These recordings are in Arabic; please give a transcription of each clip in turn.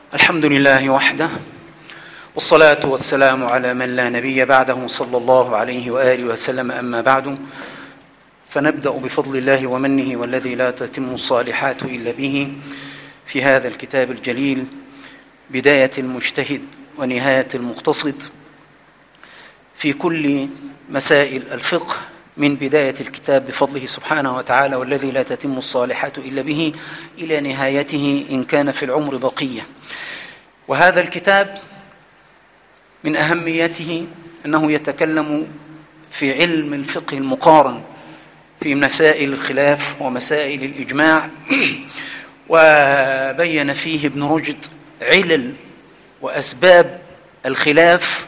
الحمد لله وحده، والصلاة والسلام على من لا نبي بعده صلى الله عليه وآله وسلم. أما بعد، فنبدأ بفضل الله ومنه والذي لا تتم الصالحات إلا به في هذا الكتاب الجليل، بداية المجتهد ونهاية المقتصد في كل مسائل الفقه، من بداية الكتاب بفضله سبحانه وتعالى والذي لا تتم الصالحات إلا به إلى نهايته إن كان في العمر بقية. وهذا الكتاب من أهميته أنه يتكلم في علم الفقه المقارن في مسائل الخلاف ومسائل الإجماع، وبين فيه ابن رشد علل وأسباب الخلاف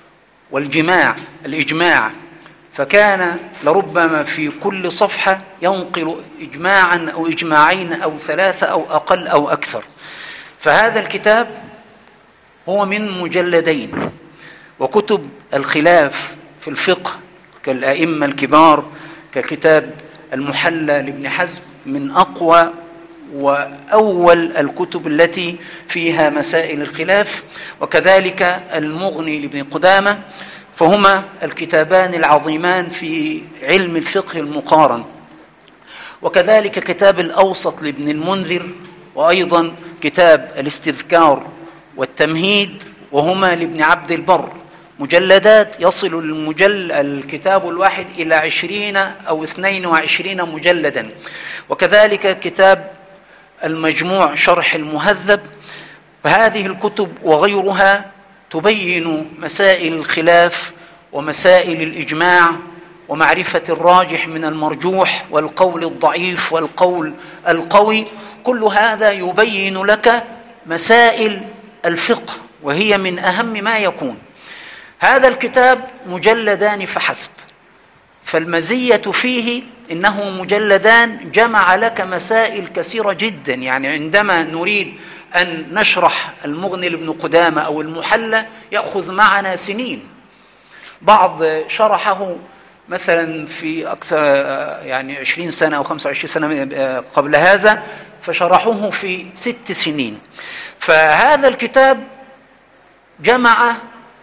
الإجماع، فكان لربما في كل صفحة ينقل إجماعا أو إجماعين أو ثلاثة أو أقل أو أكثر. فهذا الكتاب هو من مجلدين، وكتب الخلاف في الفقه كالأئمة الكبار ككتاب المحلى لابن حزم من أقوى وأول الكتب التي فيها مسائل الخلاف، وكذلك المغني لابن قدامة، فهما الكتابان العظيمان في علم الفقه المقارن. وكذلك كتاب الأوسط لابن المنذر، وأيضا كتاب الاستذكار والتمهيد، وهما لابن عبد البر، مجلدات يصل الكتاب الواحد إلى 20 أو 22 مجلدا. وكذلك كتاب المجموع شرح المهذب. فهذه الكتب وغيرها تبين مسائل الخلاف ومسائل الإجماع ومعرفة الراجح من المرجوح والقول الضعيف والقول القوي. كل هذا يبين لك مسائل الفقه، وهي من أهم ما يكون. هذا الكتاب مجلدان فحسب، فالمزية فيه إنه مجلدان جمع لك مسائل كثيرة جدا. يعني عندما نريد أن نشرح المغني لابن قدامة أو المحلى يأخذ معنا سنين. بعض شرحه مثلا في أكثر 20 سنة أو 25 سنة قبل هذا، فشرحوه في 6 سنين. فهذا الكتاب جمع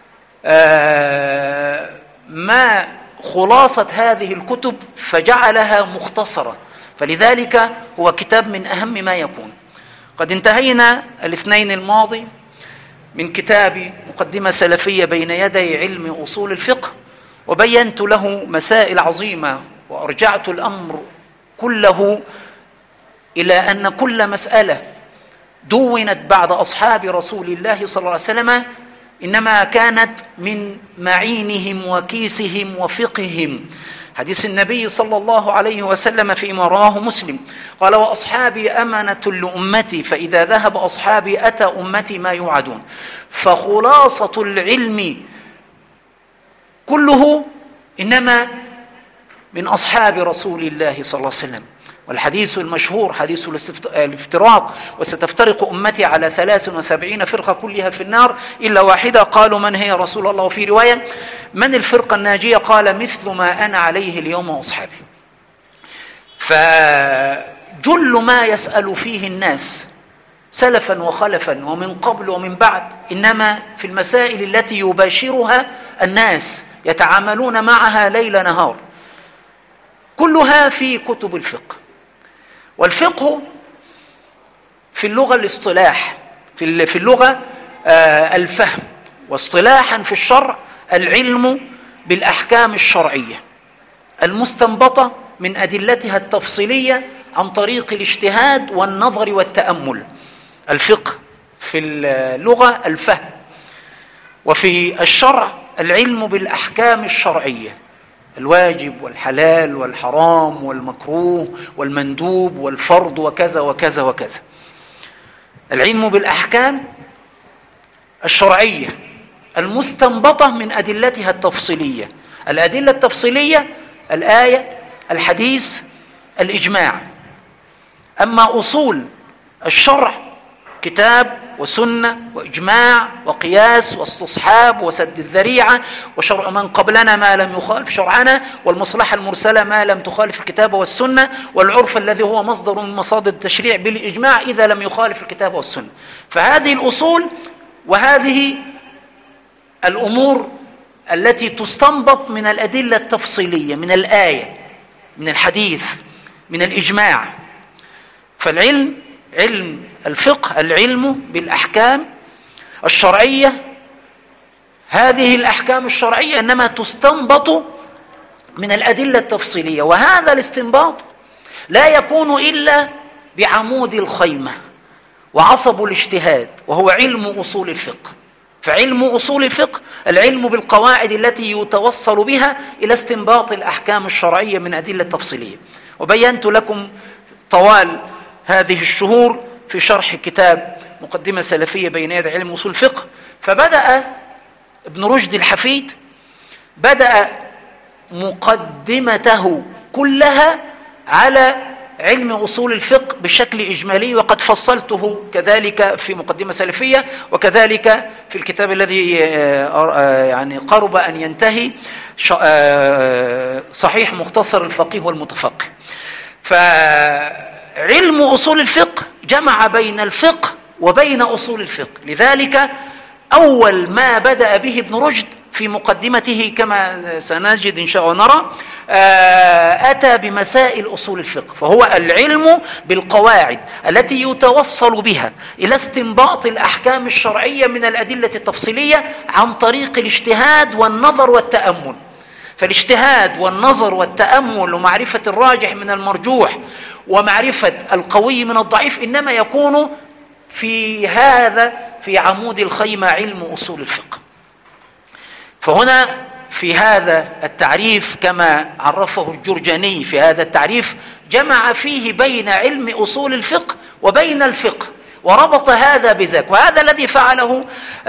ما خلاصة هذه الكتب فجعلها مختصرة، فلذلك هو كتاب من أهم ما يكون. قد انتهينا الاثنين الماضي من كتاب مقدمة سلفية بين يدي علم أصول الفقه، وبينت له مسائل عظيمة، وأرجعت الأمر كله إلى أن كل مسألة دونت بعد أصحاب رسول الله صلى الله عليه وسلم إنما كانت من معينهم وكيسهم وفقههم. حديث النبي صلى الله عليه وسلم فيما رواه مسلم قال: وأصحابي أمنة لأمتي، فإذا ذهب أصحابي أتى أمتي ما يوعدون. فخلاصة العلم كله إنما من أصحاب رسول الله صلى الله عليه وسلم. والحديث المشهور حديث الافتراق: وستفترق أمتي على 73 فرقة كلها في النار إلا واحدة. قالوا: من هي رسول الله؟ وفي رواية: من الفرقة الناجية؟ قال: مثل ما أنا عليه اليوم وأصحابي. فجل ما يسأل فيه الناس سلفا وخلفا ومن قبل ومن بعد إنما في المسائل التي يباشرها الناس يتعاملون معها ليل نهار، كلها في كتب الفقه. والفقه في اللغة الاصطلاح، في اللغة الفهم، واصطلاحا في الشرع العلم بالأحكام الشرعية المستنبطة من أدلتها التفصيلية عن طريق الاجتهاد والنظر والتأمل. الفقه في اللغة الفهم، وفي الشرع العلم بالأحكام الشرعية، الواجب والحلال والحرام والمكروه والمندوب والفرض وكذا وكذا وكذا. العلم بالأحكام الشرعية المستنبطة من أدلتها التفصيلية. الأدلة التفصيلية: الآية، الحديث، الإجماع. أما أصول الشرع كتاب وسنة وإجماع وقياس واستصحاب وسد الذريعة وشرع من قبلنا ما لم يخالف شرعنا، والمصلحة المرسلة ما لم تخالف الكتاب والسنة، والعرف الذي هو مصدر من مصادر التشريع بالإجماع إذا لم يخالف الكتاب والسنة. فهذه الأصول وهذه الأمور التي تستنبط من الأدلة التفصيلية، من الآية، من الحديث، من الإجماع. فالعلم، علم الفقه، العلم بالأحكام الشرعية، هذه الأحكام الشرعية إنما تستنبط من الأدلة التفصيلية، وهذا الاستنباط لا يكون إلا بعمود الخيمة وعصب الاجتهاد، وهو علم أصول الفقه. فعلم أصول الفقه العلم بالقواعد التي يتوصل بها إلى استنباط الأحكام الشرعية من أدلة تفصيلية. وبينت لكم طوال هذه الشهور في شرح كتاب مقدمة سلفية بين يدي علم أصول الفقه. فبدأ ابن رشد الحفيد بدأ مقدمته كلها على علم أصول الفقه بشكل إجمالي، وقد فصلته كذلك في مقدمة سلفية، وكذلك في الكتاب الذي يعني قرب أن ينتهي، صحيح مختصر الفقيه والمتفقه. فعلم أصول الفقه جمع بين الفقه وبين أصول الفقه، لذلك أول ما بدأ به ابن رشد في مقدمته كما سنجد إن شاء الله نرى أتى بمسائل أصول الفقه، فهو العلم بالقواعد التي يتوصل بها إلى استنباط الأحكام الشرعية من الأدلة التفصيلية عن طريق الاجتهاد والنظر والتأمل. فالاجتهاد والنظر والتأمل ومعرفة الراجح من المرجوح ومعرفة القوي من الضعيف إنما يكون في عمود الخيمة علم أصول الفقه. فهنا في هذا التعريف كما عرفه الجرجاني في هذا التعريف جمع فيه بين علم أصول الفقه وبين الفقه، وربط هذا بذاك، وهذا الذي فعله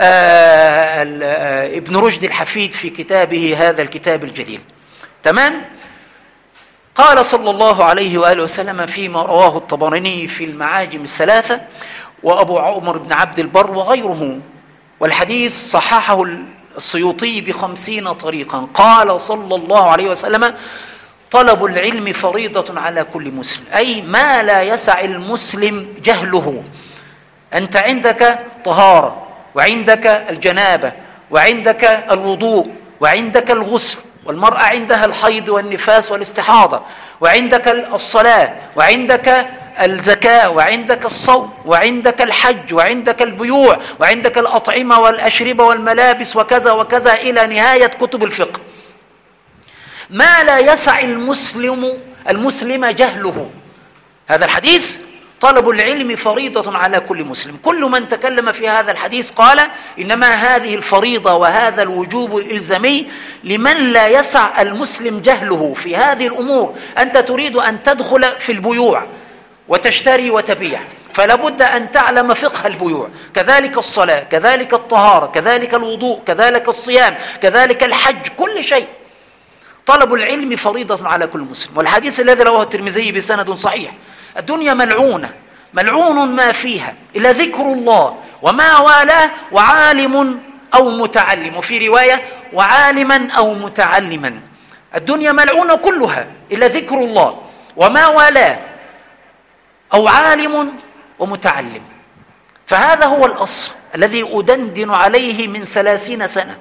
ابن رشد الحفيد في كتابه هذا الكتاب الجليل. تمام؟ قال صلى الله عليه وآله وسلم فيما رواه الطبراني في المعاجم الثلاثة وأبو عمر بن عبد البر وغيره، والحديث صححه السيوطي ب50 طريقا. قال صلى الله عليه وسلم: طلب العلم فريضة على كل مسلم، أي ما لا يسع المسلم جهله. أنت عندك طهارة، وعندك الجنابة، وعندك الوضوء، وعندك الغسل، والمرأة عندها الحيض والنفاس والاستحاضة، وعندك الصلاة، وعندك الزكاة، وعندك الصوم، وعندك الحج، وعندك البيوع، وعندك الأطعمة والأشربة والملابس وكذا وكذا إلى نهاية كتب الفقه. ما لا يسع المسلم جهله. هذا الحديث طلب العلم فريضة على كل مسلم. كل من تكلم في هذا الحديث قال إنما هذه الفريضة وهذا الوجوب الإلزامي لمن لا يسع المسلم جهله في هذه الأمور. أنت تريد أن تدخل في البيوع وتشتري وتبيع، فلا بد أن تعلم فقه البيوع، كذلك الصلاة، كذلك الطهارة، كذلك الوضوء، كذلك الصيام، كذلك الحج، كل شيء. طلب العلم فريضة على كل مسلم. والحديث الذي رواه الترمذي بسند صحيح: الدنيا ملعونة، ملعون ما فيها إلا ذكر الله وما والاه وعالم أو متعلم، وفي رواية وعالما أو متعلما. الدنيا ملعونة كلها إلا ذكر الله وما والاه أو عالم ومتعلم. فهذا هو الأصل الذي أدندن عليه من 30 سنة،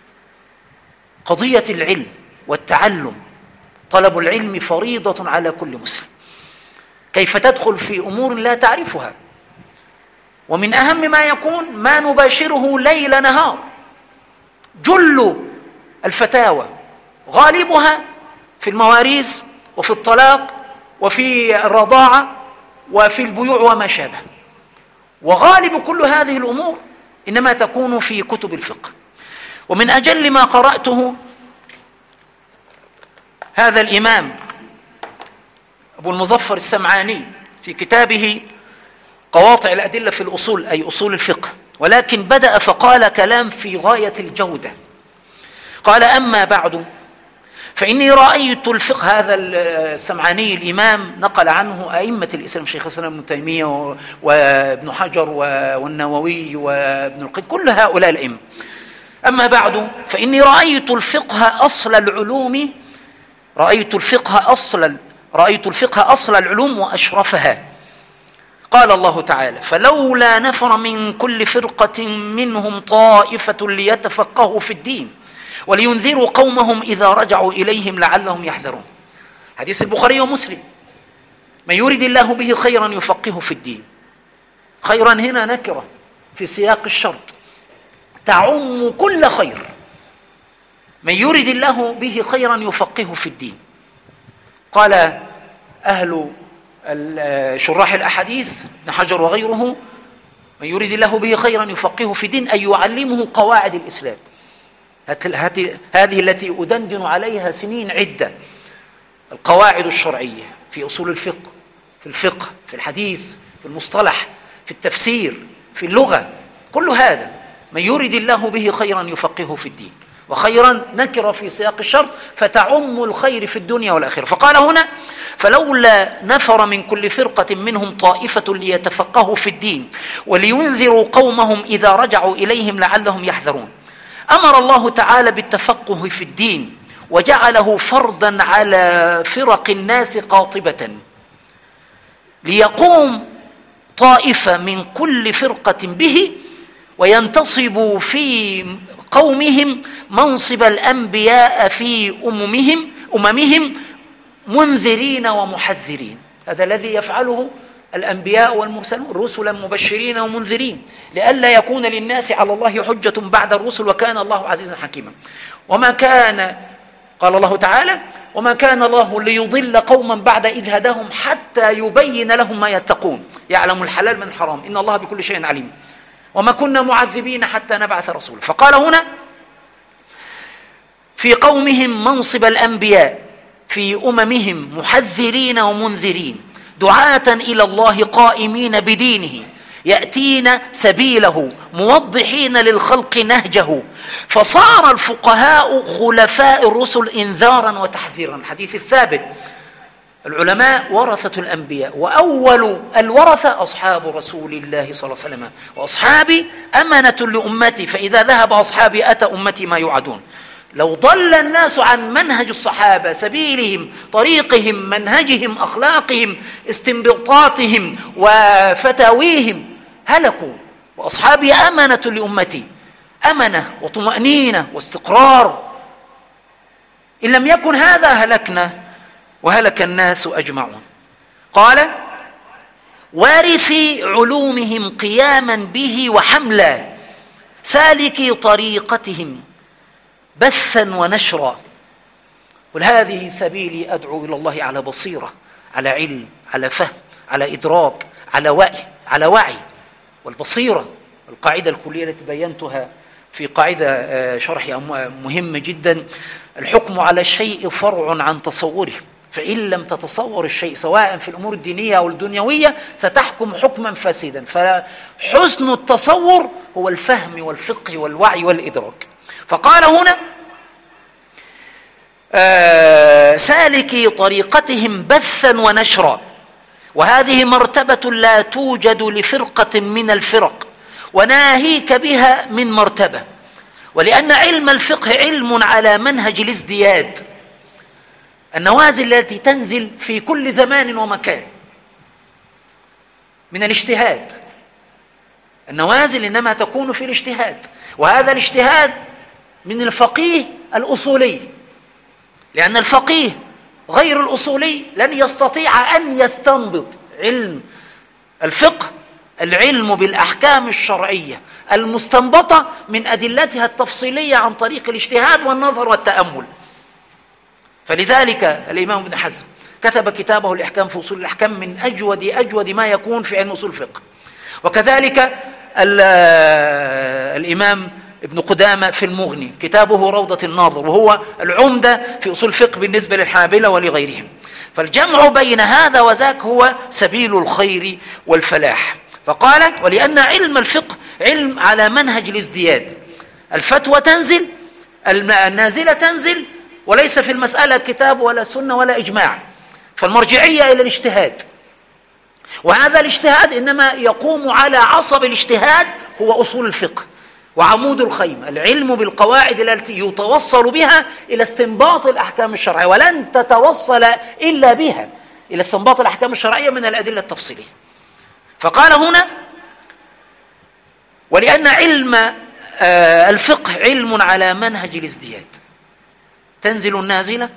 قضية العلم والتعلم. طلب العلم فريضة على كل مسلم. كيف تدخل في أمور لا تعرفها؟ ومن أهم ما يكون ما نباشره ليل نهار. جل الفتاوى غالبها في المواريث وفي الطلاق وفي الرضاعة وفي البيوع وما شابه، وغالب كل هذه الأمور إنما تكون في كتب الفقه. ومن أجل ما قرأته هذا الإمام أبو المظفر السمعاني في كتابه قواطع الأدلة في الأصول، أي أصول الفقه، ولكن بدأ فقال كلام في غاية الجودة. قال: أما بعد، فإني رأيت الفقه. هذا السمعاني الإمام نقل عنه أئمة الإسلام، شيخ الإسلام ابن تيمية وابن حجر والنووي وابن القيم، كل هؤلاء الأئمة. أما بعد، فإني رأيت الفقه أصل العلوم، رأيت الفقه أصل العلوم وأشرفها. قال الله تعالى: فلولا نفر من كل فرقة منهم طائفة ليتفقهوا في الدين ولينذروا قومهم إذا رجعوا إليهم لعلهم يحذرون. حديث البخاري ومسلم: من يريد الله به خيرا يفقهه في الدين. خيرا هنا نكرة في سياق الشرط تعم كل خير. من يريد الله به خيرا يفقهه في الدين. قال أهل شراح الأحاديث ابن حجر وغيره: من يريد الله به خيرا يفقهه في الدين أي يعلمه قواعد الإسلام، هذه التي أدندن عليها سنين عدة، القواعد الشرعية في أصول الفقه، في الحديث، في المصطلح، في التفسير، في اللغة، كل هذا. من يريد الله به خيرا يفقهه في الدين، وخيرا نكر في سياق الشرط فتعم الخير في الدنيا والآخرة. فقال هنا: فلولا نفر من كل فرقة منهم طائفة ليتفقهوا في الدين ولينذروا قومهم إذا رجعوا إليهم لعلهم يحذرون. أمر الله تعالى بالتفقه في الدين وجعله فرضا على فرق الناس قاطبة، ليقوم طائفة من كل فرقة به وينتصبوا في قومهم منصب الأنبياء في أممهم منذرين ومحذرين. هذا الذي يفعله الأنبياء والمرسلون، رسلا مبشرين ومنذرين، لئلا يكون للناس على الله حجة بعد الرسل وكان الله عزيزا حكيما. قال الله تعالى: وما كان الله ليضل قوما بعد إذ هداهم حتى يبين لهم ما يتقون يعلم الحلال من الحرام إن الله بكل شيء عليم وما كنا معذبين حتى نبعث رسولا. فقال هنا: في قومهم منصب الأنبياء في أممهم محذرين ومنذرين دعاة إلى الله قائمين بدينه يأتين سبيله موضحين للخلق نهجه. فصار الفقهاء خلفاء الرسل إنذارا وتحذيرا. الحديث الثابت: العلماء ورثة الأنبياء وأول الورثة أصحاب رسول الله صلى الله عليه وسلم وأصحابي أمنة لأمتي فإذا ذهب أصحابي أتى أمتي ما يوعدون. لو ضل الناس عن منهج الصحابة، سبيلهم، طريقهم، منهجهم، أخلاقهم، استنباطاتهم وفتاويهم، هلكوا. وأصحابي أمنة لأمتي، أمنة وطمأنينة واستقرار. إن لم يكن هذا هلكنا وهلك الناس أجمعون. قال: وارثي علومهم قياما به وحملا سالكي طريقتهم بثا ونشرا. قل هذه سبيلي أدعو إلى الله على بصيرة، على علم، على فهم، على إدراك، على وعي. والبصيرة القاعدة الكلية التي بينتها في قاعدة شرحي مهمة جدا: الحكم على الشيء فرع عن تصوره، فإن لم تتصور الشيء سواء في الأمور الدينية أو الدنيوية ستحكم حكما فاسدا. فحسن التصور هو الفهم والفقه والوعي والإدراك. فقال هنا: سالكي طريقتهم بثا ونشرا. وهذه مرتبة لا توجد لفرقة من الفرق وناهيك بها من مرتبة. ولأن علم الفقه علم على منهج الازدياد، النوازل التي تنزل في كل زمان ومكان من الاجتهاد. النوازل إنما تكون في الاجتهاد، وهذا الاجتهاد من الفقيه الأصولي، لأن الفقيه غير الأصولي لن يستطيع أن يستنبط. علم الفقه العلم بالأحكام الشرعية المستنبطة من أدلتها التفصيلية عن طريق الاجتهاد والنظر والتأمل. فلذلك الإمام ابن حزم كتب كتابه الإحكام في أصول الأحكام من أجود ما يكون في علم أصول الفقه. وكذلك الإمام ابن قدامة في المغني كتابه روضة الناظر، وهو العمدة في أصول الفقه بالنسبة للحنابلة ولغيرهم. فالجمع بين هذا وذاك هو سبيل الخير والفلاح. فقال: ولأن علم الفقه علم على منهج الازدياد، الفتوى تنزل، النازلة تنزل، وليس في المسألة كتاب ولا سنة ولا إجماع، فالمرجعية إلى الاجتهاد، وهذا الاجتهاد إنما يقوم على عصب الاجتهاد هو أصول الفقه وعمود الخيمة، العلم بالقواعد التي يتوصل بها إلى استنباط الأحكام الشرعية، ولن تتوصل إلا بها إلى استنباط الأحكام الشرعية من الأدلة التفصيلية. فقال هنا: ولأن علم الفقه علم على منهج الازدياد، تنزل النازلة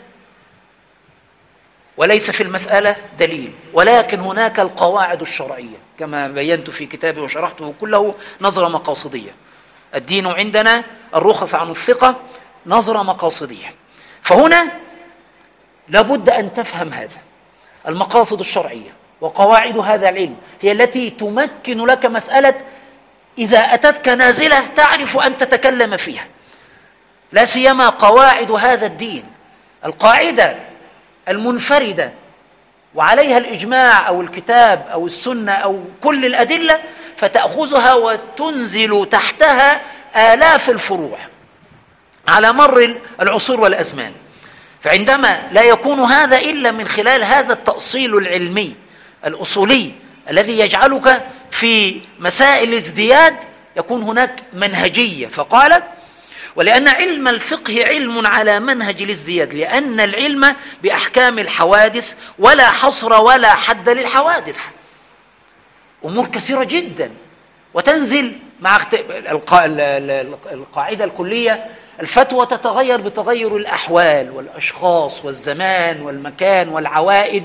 وليس في المسألة دليل، ولكن هناك القواعد الشرعية كما بينت في كتابي وشرحته كله نظرة مقاصدية. الدين عندنا الرخص عن الثقة نظرة مقاصدية، فهنا لابد أن تفهم هذا. المقاصد الشرعية وقواعد هذا العلم هي التي تمكن لك مسألة إذا أتتك نازلة تعرف أن تتكلم فيها، لا سيما قواعد هذا الدين، القاعدة المنفردة وعليها الإجماع أو الكتاب أو السنة أو كل الأدلة، فتأخذها وتنزل تحتها آلاف الفروع على مر العصور والأزمان. فعندما لا يكون هذا إلا من خلال هذا التأصيل العلمي الأصولي الذي يجعلك في مسائل الازدياد يكون هناك منهجية. فقال: ولأن علم الفقه علم على منهج الازدياد، لأن العلم بأحكام الحوادث ولا حصر ولا حد للحوادث. أمور كثيرة جدا، وتنزل مع القاعدة الكلية: الفتوى تتغير بتغير الأحوال والأشخاص والزمان والمكان والعوائد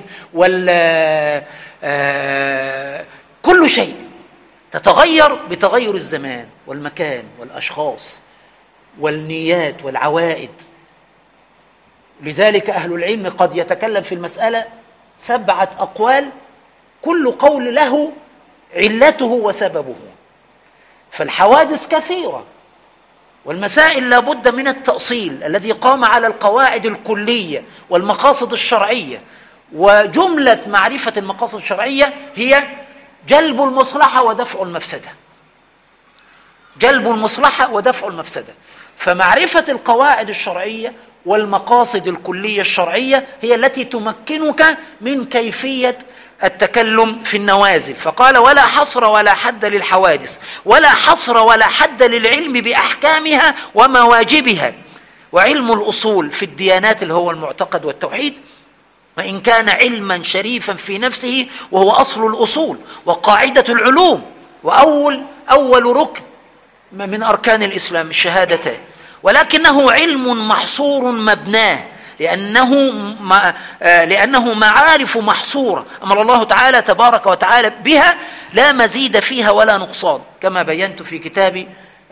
كل شيء تتغير بتغير الزمان والمكان والأشخاص والنيات والعوائد. لذلك أهل العلم قد يتكلم في المسألة 7 أقوال، كل قول له علته وسببه. فالحوادث كثيرة، والمسائل لا بد من التأصيل الذي قام على القواعد الكلية والمقاصد الشرعية. وجملة معرفة المقاصد الشرعية هي جلب المصلحة ودفع المفسدة، جلب المصلحة ودفع المفسدة. فمعرفة القواعد الشرعية والمقاصد الكلية الشرعية هي التي تمكنك من كيفية التكلم في النوازل. فقال: ولا حصر ولا حد للحوادث، ولا حصر ولا حد للعلم بأحكامها ومواجبها. وعلم الأصول في الديانات اللي هو المعتقد والتوحيد، وإن كان علما شريفا في نفسه وهو أصل الأصول وقاعدة العلوم وأول ركن من أركان الإسلام الشهادتان، ولكنه علم محصور مبناه لأنه معارف محصورة أمر الله تعالى تبارك وتعالى بها لا مزيد فيها ولا نقصان، كما بينت في كتابي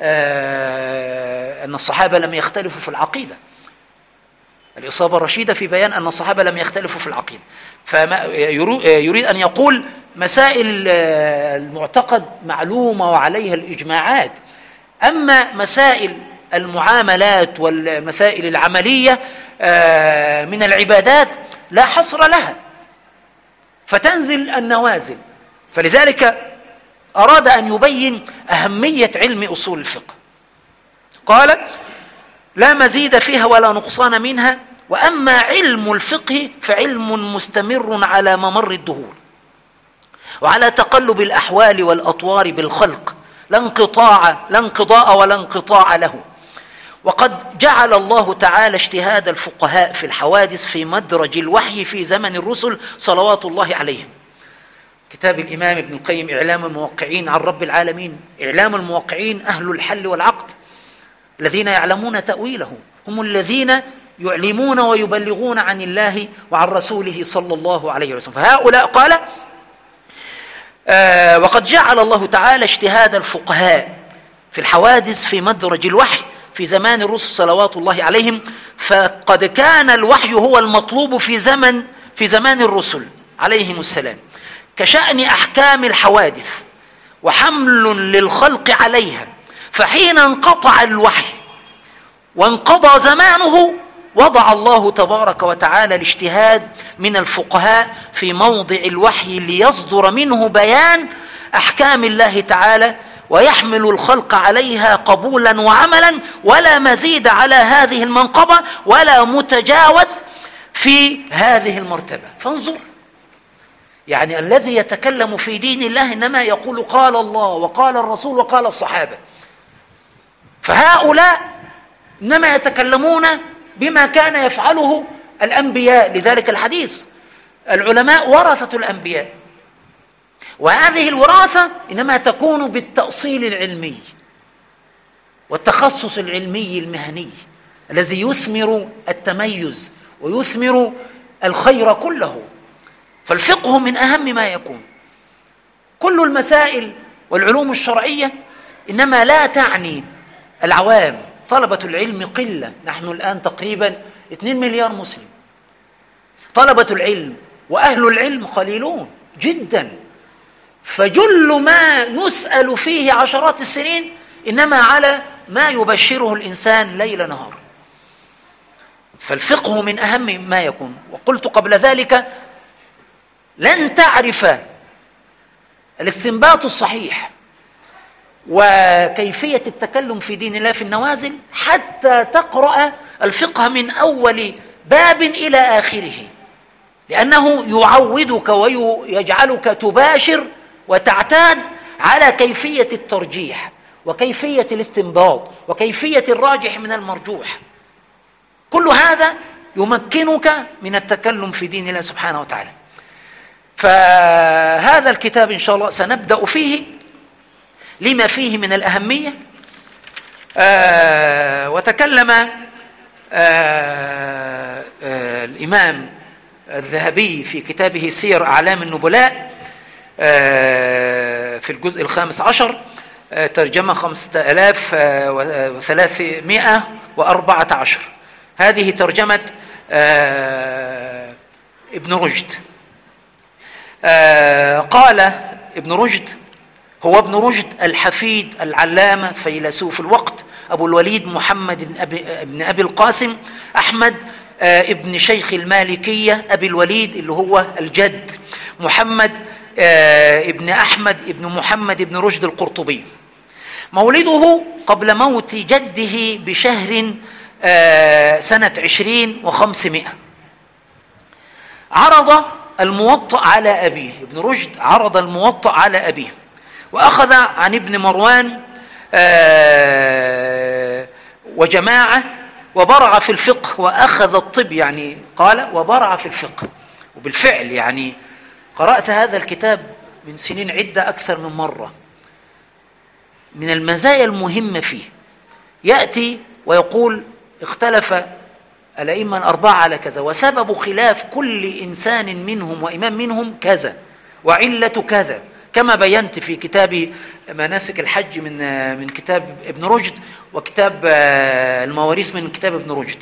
أن الصحابة لم يختلفوا في العقيدة، الإصابة الرشيدة في بيان أن الصحابة لم يختلفوا في العقيدة. فيريد أن يقول مسائل المعتقد معلومة وعليها الإجماعات، أما مسائل المعاملات والمسائل العملية من العبادات لا حصر لها، فتنزل النوازل. فلذلك أراد أن يبين أهمية علم أصول الفقه. قال: لا مزيد فيها ولا نقصان منها. وأما علم الفقه فعلم مستمر على ممر الدهور وعلى تقلب الأحوال والأطوار بالخلق، لا انقضاء ولا انقطاع له. وقد جعل الله تعالى اجتهاد الفقهاء في الحوادث في مدرج الوحي في زمن الرسل صلوات الله عليهم. كتاب الإمام ابن القيم إعلام الموقعين عن رب العالمين، إعلام الموقعين أهل الحل والعقد الذين يعلمون تأويله، هم الذين يعلمون ويبلغون عن الله وعن رسوله صلى الله عليه وسلم. فهؤلاء قال: وقد جعل الله تعالى اجتهاد الفقهاء في الحوادث في مدرج الوحي في زمان الرسل صلوات الله عليهم. فقد كان الوحي هو المطلوب في زمان الرسل عليهم السلام، كشأن أحكام الحوادث وحمل للخلق عليها. فحين انقطع الوحي وانقضى زمانه وضع الله تبارك وتعالى الاجتهاد من الفقهاء في موضع الوحي ليصدر منه بيان أحكام الله تعالى ويحمل الخلق عليها قبولا وعملا، ولا مزيد على هذه المنقبة ولا متجاوز في هذه المرتبة. فانظر، يعني الذي يتكلم في دين الله إنما يقول قال الله وقال الرسول وقال الصحابة، فهؤلاء إنما يتكلمون بما كان يفعله الأنبياء. لذلك الحديث العلماء ورثة الأنبياء، وهذه الوراثة إنما تكون بالتأصيل العلمي والتخصص العلمي المهني الذي يثمر التميز ويثمر الخير كله. فالفقه من أهم ما يكون. كل المسائل والعلوم الشرعية إنما لا تعني العوام. طلبة العلم قلة، نحن الآن تقريبا 2 مليار مسلم. طلبة العلم وأهل العلم قليلون جدا، فجل ما نسأل فيه عشرات السنين إنما على ما يبشره الإنسان ليل نهار. فالفقه من أهم ما يكون. وقلت قبل ذلك لن تعرف الاستنباط الصحيح وكيفية التكلم في دين الله في النوازل حتى تقرأ الفقه من أول باب إلى آخره، لأنه يعودك ويجعلك تباشر وتعتاد على كيفية الترجيح وكيفية الاستنباط وكيفية الراجح من المرجوح. كل هذا يمكنك من التكلم في دين الله سبحانه وتعالى. فهذا الكتاب إن شاء الله سنبدأ فيه لما فيه من الأهمية. وتكلم الإمام الذهبي في كتابه سير أعلام النبلاء في الجزء 15 ترجمة 5314. هذه ترجمة ابن رشد. قال ابن رشد: هو ابن رشد الحفيد العلامة فيلسوف الوقت أبو الوليد محمد بن أبي القاسم أحمد ابن شيخ المالكية أبي الوليد اللي هو الجد محمد ابن أحمد ابن محمد ابن رشد القرطبي. مولده قبل موت جده بشهر سنة 20 و500. عرض الموطأ على أبيه. ابن رشد عرض الموطأ على أبيه وأخذ عن ابن مروان وجماعة وبرع في الفقه وأخذ الطب. يعني قال وبرع في الفقه، وبالفعل يعني قرأت هذا الكتاب من سنين عدة أكثر من مرة. من المزايا المهمة فيه يأتي ويقول اختلف الأئمة الأربعة على كذا، وسبب خلاف كل إنسان منهم وإمام منهم كذا وعلة كذا، كما بينت في كتاب مناسك الحج من كتاب ابن رشد، وكتاب المواريث من كتاب ابن رشد.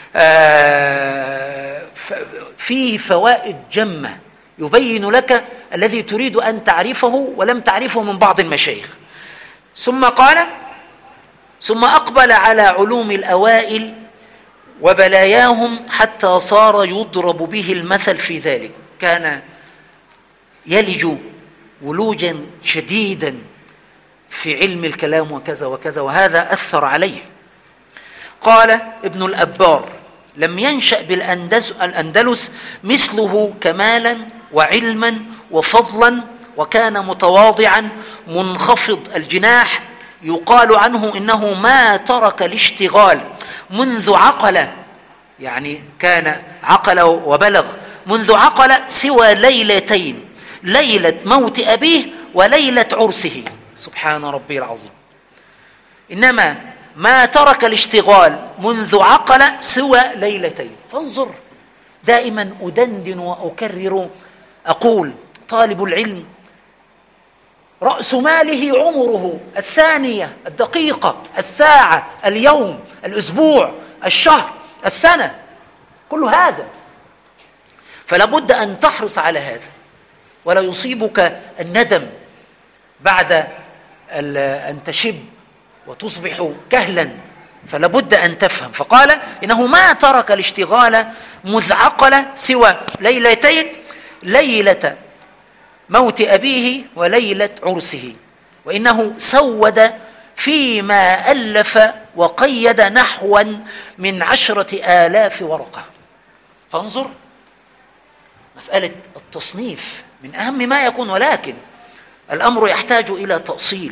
فيه فوائد جمة يبين لك الذي تريد أن تعرفه ولم تعرفه من بعض المشايخ. ثم قال: ثم أقبل على علوم الأوائل وبلاياهم حتى صار يضرب به المثل في ذلك. كان يلج ولوجا شديدا في علم الكلام وكذا وكذا، وهذا أثر عليه. قال ابن الأبار: لم ينشأ بالأندلس مثله كمالا وعلما وفضلا، وكان متواضعا منخفض الجناح، يقال عنه إنه ما ترك الاشتغال منذ عقل، يعني كان عقل وبلغ، منذ عقل سوى ليلتين، ليلة موت أبيه وليلة عرسه. سبحان ربي العظيم. إنما ما ترك الاشتغال منذ عقل سوى ليلتين. فانظر، دائما أدندن وأكرر أقول: طالب العلم رأس ماله عمره، الثانية، الدقيقة، الساعة، اليوم، الأسبوع، الشهر، السنة، كل هذا. فلا بد أن تحرص على هذا، ولا يصيبك الندم بعد أن تشب وتصبح كهلا. فلا بد أن تفهم. فقال: إنه ما ترك الاشتغال مذ عقل سوى ليلتين، ليلة موت أبيه وليلة عرسه. وإنه سود فيما ألف وقيد نحوا من 10,000 ورقة. فانظر، مسألة التصنيف من أهم ما يكون، ولكن الأمر يحتاج إلى تأصيل.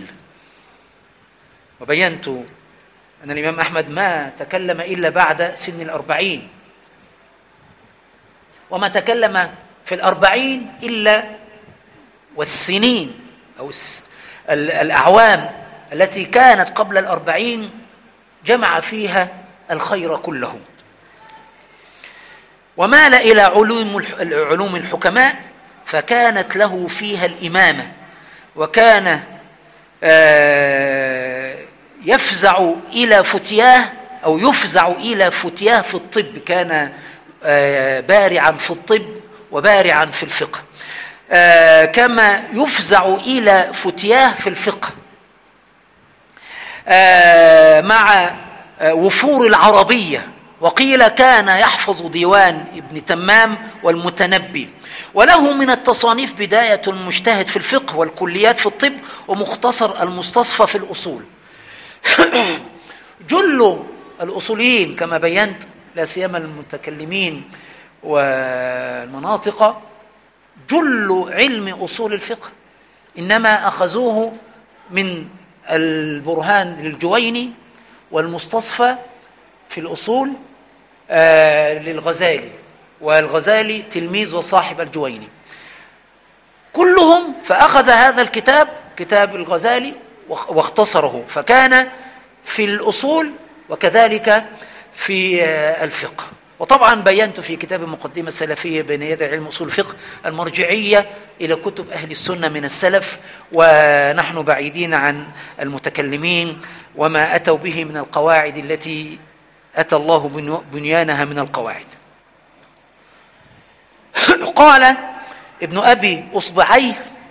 وبينت أن الإمام أحمد ما تكلم إلا بعد سن 40، وما تكلم في 40 إلا والسنين أو الأعوام التي كانت قبل 40 جمع فيها الخير كله، ومال إلى علوم الحكماء فكانت له فيها الإمامة، وكان يفزع إلى فتياه أو يفزع إلى فتياه في الطب، كان بارعا في الطب وبارعا في الفقه، كما يفزع إلى فتياه في الفقه مع وفور العربية. وقيل كان يحفظ ديوان ابن تمام والمتنبي. وله من التصانيف بداية المجتهد في الفقه والكليات في الطب ومختصر المستصفى في الأصول. جل الأصوليين كما بينت، لا سيما المتكلمين والمناطق، جل علم أصول الفقه إنما أخذوه من البرهان للجويني والمستصفى في الأصول للغزالي، والغزالي تلميذ وصاحب الجويني كلهم. فأخذ هذا الكتاب، كتاب الغزالي، واختصره، فكان في الأصول وكذلك في الفقه. وطبعا بينت في كتاب المقدمة السلفية بين يدي علم أصول الفقه المرجعية إلى كتب أهل السنة من السلف، ونحن بعيدين عن المتكلمين وما أتوا به من القواعد التي أتى الله بنيانها من القواعد. قال ابن أبي أصبعيه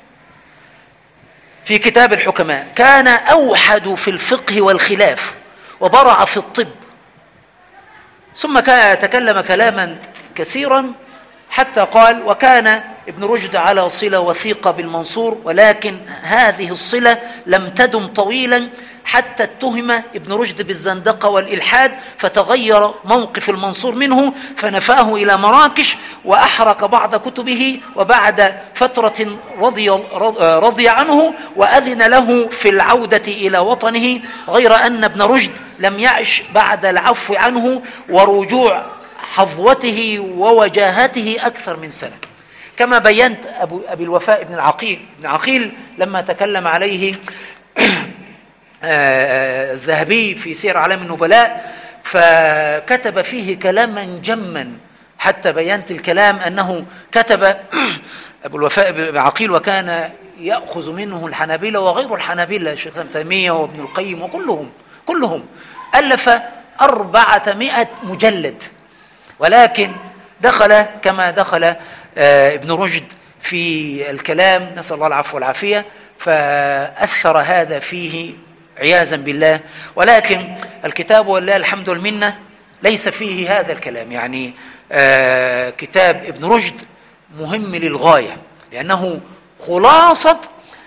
في كتاب الحكماء: كان أوحد في الفقه والخلاف وبرع في الطب. ثم تكلم كلاما كثيرا حتى قال: وكان ابن رشد على صلة وثيقة بالمنصور، ولكن هذه الصلة لم تدم طويلا حتى اتهم ابن رشد بالزندقة والإلحاد، فتغير موقف المنصور منه فنفاه إلى مراكش وأحرق بعض كتبه، وبعد فترة رضي عنه وأذن له في العودة إلى وطنه، غير أن ابن رشد لم يعش بعد العفو عنه ورجوع حظوته ووجاهته أكثر من سنة. كما بينت أبي الوفاء ابن العقيل لما تكلم عليه الذهبي في سير أعلام النبلاء، فكتب فيه كلاما جما، حتى بينت الكلام أنه كتب أبو الوفاء ابن عقيل وكان يأخذ منه الحنابلة وغير الحنابلة، الشيخ ابن تيمية وابن القيم وكلهم ألف 400 مجلد، ولكن دخل كما دخل ابن رشد في الكلام، نسأل الله العفو والعافية، فأثر هذا فيه عياذا بالله. ولكن الكتاب ولله الحمد والمنة ليس فيه هذا الكلام، يعني كتاب ابن رشد مهم للغاية، لأنه خلاصة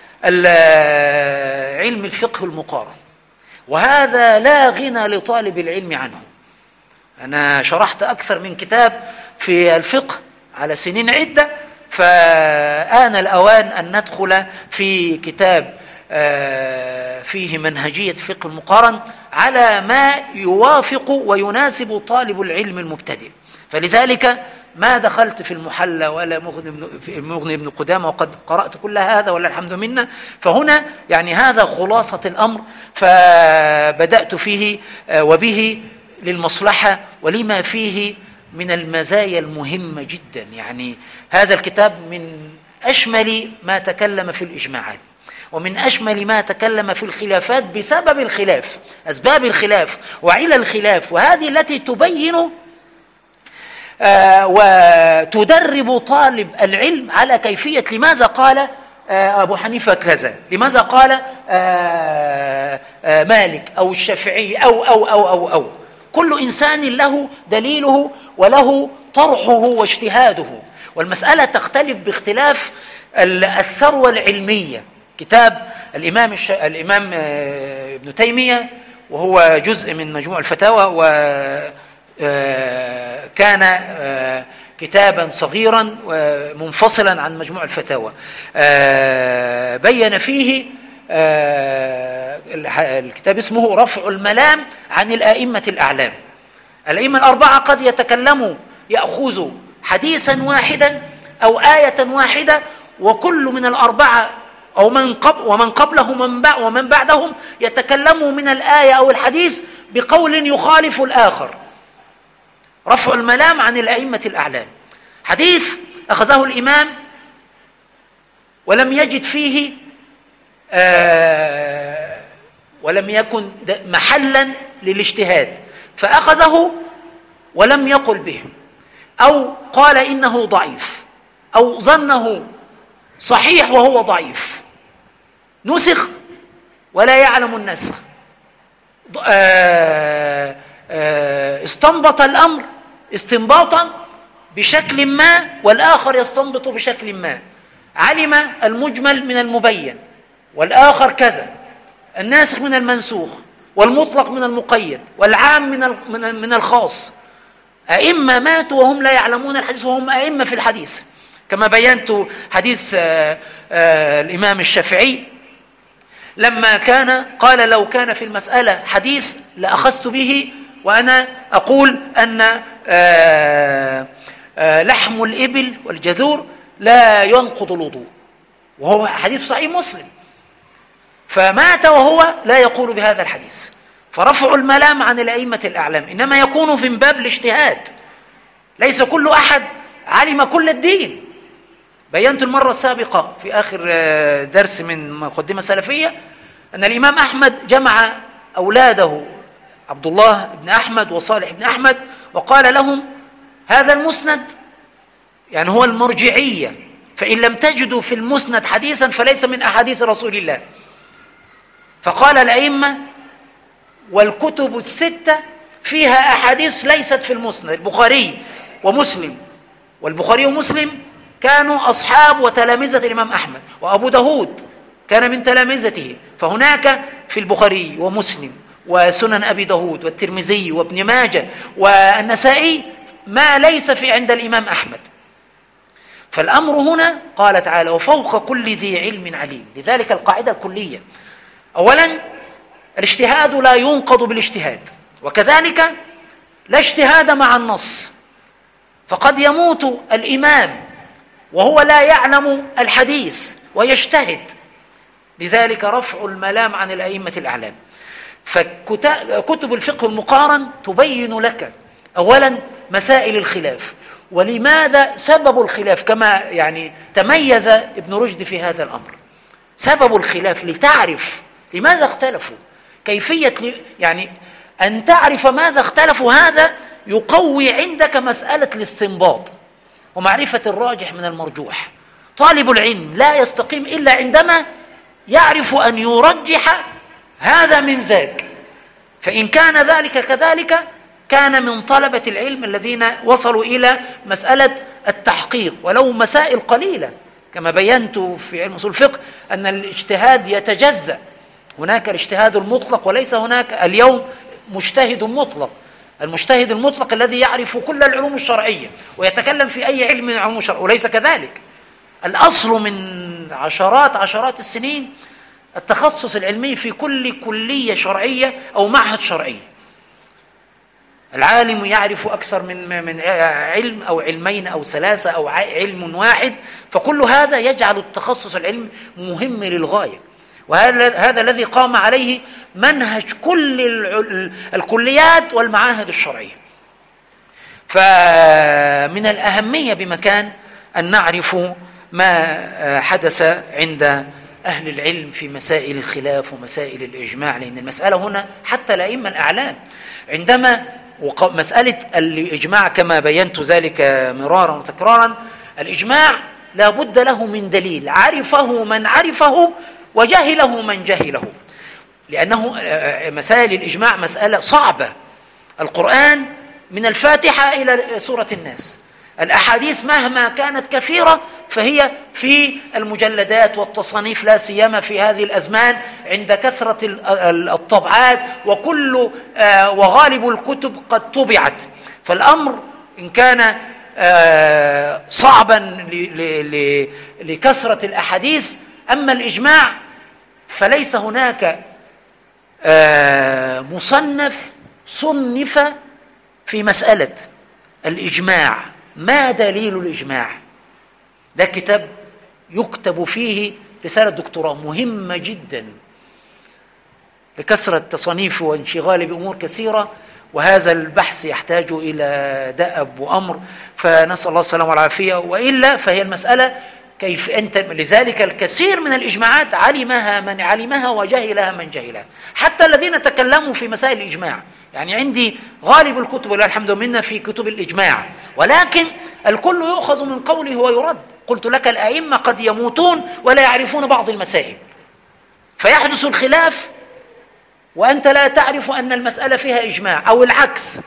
علم الفقه المقارن، وهذا لا غنى لطالب العلم عنه. أنا شرحت أكثر من كتاب في الفقه على سنين عدة، فآن الأوان أن ندخل في كتاب فيه منهجية فقه المقارن على ما يوافق ويناسب طالب العلم المبتدئ. فلذلك ما دخلت في المحلى ولا مغني ابن قدامة، وقد قرأت كل هذا ولا الحمد منا. فهنا يعني هذا خلاصة الأمر، فبدأت فيه وبه للمصلحة ولما فيه من المزايا المهمة جدا. يعني هذا الكتاب من أشمل ما تكلم في الإجماعات، ومن أشمل ما تكلم في الخلافات بسبب الخلاف، أسباب الخلاف وعلل الخلاف، وهذه التي تبين وتدرب طالب العلم على كيفية لماذا قال أبو حنيفة كذا، لماذا قال مالك أو الشافعي أو كل إنسان له دليله وله طرحه واجتهاده، والمسألة تختلف باختلاف الثروة العلمية. كتاب الإمام ابن تيمية، وهو جزء من مجموع الفتاوى، وكان كتابا صغيرا منفصلا عن مجموع الفتاوى. بين فيه الكتاب اسمه رفع الملام عن الآئمة الأعلام. الأئمة الأربعة قد يتكلموا، يأخذوا حديثا واحدا أو آية واحدة، وكل من الأربعة أو ومن قبلهم ومن بعدهم يتكلموا من الآية أو الحديث بقول يخالف الآخر. رفع الملام عن الأئمة الأعلام، حديث أخذه الإمام ولم يجد فيه ولم يكن محلا للاجتهاد، فأخذه ولم يقل به، أو قال إنه ضعيف، أو ظنه صحيح وهو ضعيف، نسخ ولا يعلم النسخ، استنبط الأمر استنباطا بشكل ما والآخر يستنبط بشكل ما، علم المجمل من المبين والآخر كذا، الناسخ من المنسوخ والمطلق من المقيد والعام من الخاص. أئمة ماتوا وهم لا يعلمون الحديث وهم أئمة في الحديث، كما بينت حديث الإمام الشافعي لما قال لو كان في المسألة حديث لأخذت به، وأنا أقول أن لحم الإبل والجذور لا ينقض الوضوء، وهو حديث صحيح مسلم، فمات وهو لا يقول بهذا الحديث. فرفع الملام عن الأئمة الأعلام إنما يكون في باب الاجتهاد، ليس كل أحد علم كل الدين. بينت المرة السابقة في آخر درس من مقدمة سلفية أن الإمام أحمد جمع أولاده عبد الله بن أحمد وصالح بن أحمد وقال لهم هذا المسند يعني هو المرجعية، فإن لم تجدوا في المسند حديثا فليس من أحاديث رسول الله. فقال الأئمة والكتب الستة فيها أحاديث ليست في المسند، البخاري ومسلم، والبخاري ومسلم كانوا أصحاب وتلامذة الإمام أحمد، وأبو داود كان من تلامذته، فهناك في البخاري ومسلم وسنن أبي داود والترمذي وابن ماجه والنسائي ما ليس في عند الإمام أحمد. فالأمر هنا قال تعالى وفوق كل ذي علم عليم. لذلك القاعدة الكلية أولا الاجتهاد لا ينقض بالاجتهاد، وكذلك لا اجتهاد مع النص، فقد يموت الإمام وهو لا يعلم الحديث ويجتهد. لذلك رفع الملام عن الأئمة الأعلام. فكتب الفقه المقارن تبين لك أولا مسائل الخلاف، ولماذا سبب الخلاف، كما يعني تميز ابن رشد في هذا الأمر. سبب الخلاف لتعرف لماذا اختلفوا، كيفية يعني أن تعرف ماذا اختلفوا، هذا يقوي عندك مسألة الاستنباط ومعرفة الراجح من المرجوح. طالب العلم لا يستقيم إلا عندما يعرف أن يرجح هذا من ذاك، فإن كان ذلك كذلك كان من طلبة العلم الذين وصلوا إلى مسألة التحقيق ولو مسائل قليلة، كما بينت في علم أصول الفقه أن الاجتهاد يتجزأ، هناك الاجتهاد المطلق وليس هناك اليوم مجتهد مطلق. المجتهد المطلق الذي يعرف كل العلوم الشرعية ويتكلم في أي علم من علوم الشرع، وليس كذلك. الأصل من عشرات السنين التخصص العلمي في كل كلية شرعية أو معهد شرعي. العالم يعرف أكثر من علم أو علمين أو ثلاثة أو علم واحد، فكل هذا يجعل التخصص العلمي مهم للغاية، وهذا الذي قام عليه منهج كل الكليات والمعاهد الشرعية. فمن الأهمية بمكان أن نعرف ما حدث عند أهل العلم في مسائل الخلاف ومسائل الإجماع، لأن المسألة هنا حتى الأئمة الأعلام عندما مسألة الإجماع كما بينت ذلك مرارا وتكرارا، الإجماع لا بد له من دليل عرفه من عرفه وجهله من جهله، لأنه مسائل الإجماع مسألة صعبة. القرآن من الفاتحة إلى سورة الناس، الأحاديث مهما كانت كثيرة فهي في المجلدات والتصانيف، لا سيما في هذه الأزمان عند كثرة الطبعات، وغالب الكتب قد طبعت. فالأمر إن كان صعبا لكثرة الأحاديث، أما الإجماع فليس هناك مصنف صنف في مسألة الإجماع. ما دليل الإجماع؟ ده كتاب يكتب فيه رسالة دكتوراه مهمة جدا لكثرة تصانيفه وانشغاله بأمور كثيرة، وهذا البحث يحتاج إلى دأب وأمر، فنسأل الله السلامة والعافية. وإلا فهي المسألة كيف أنت، لذلك الكثير من الإجماعات علمها من علمها وجهلها من جهلها، حتى الذين تكلموا في مسائل الإجماع. يعني عندي غالب الكتب ولله الحمد منا في كتب الإجماع، ولكن الكل يؤخذ من قوله ويرد. قلت لك الأئمة قد يموتون ولا يعرفون بعض المسائل، فيحدث الخلاف وأنت لا تعرف أن المسألة فيها إجماع، أو العكس،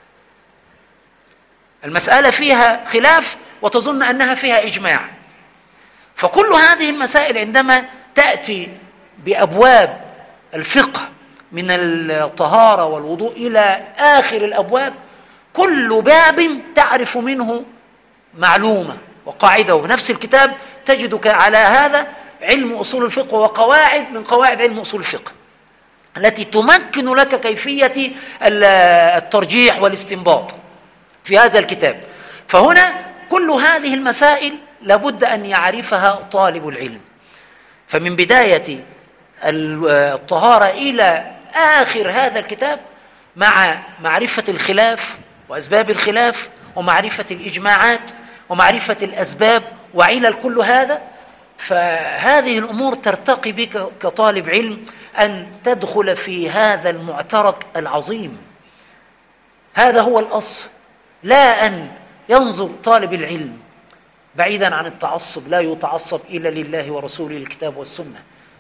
المسألة فيها خلاف وتظن أنها فيها إجماع. فكل هذه المسائل عندما تأتي بأبواب الفقه من الطهارة والوضوء إلى آخر الأبواب، كل باب تعرف منه معلومة وقاعدة. وفي نفس الكتاب تجدك على هذا علم أصول الفقه وقواعد من قواعد علم أصول الفقه التي تمكن لك كيفية الترجيح والاستنباط في هذا الكتاب. فهنا كل هذه المسائل لابد أن يعرفها طالب العلم. فمن بداية الطهارة إلى آخر هذا الكتاب، مع معرفة الخلاف وأسباب الخلاف، ومعرفة الإجماعات، ومعرفة الأسباب وعلل كل هذا، فهذه الأمور ترتقي بك كطالب علم أن تدخل في هذا المعترك العظيم. هذا هو الأصل، لا أن ينظر طالب العلم بعيدا عن التعصب، لا يتعصب إلا لله ورسوله الكتاب والسنة،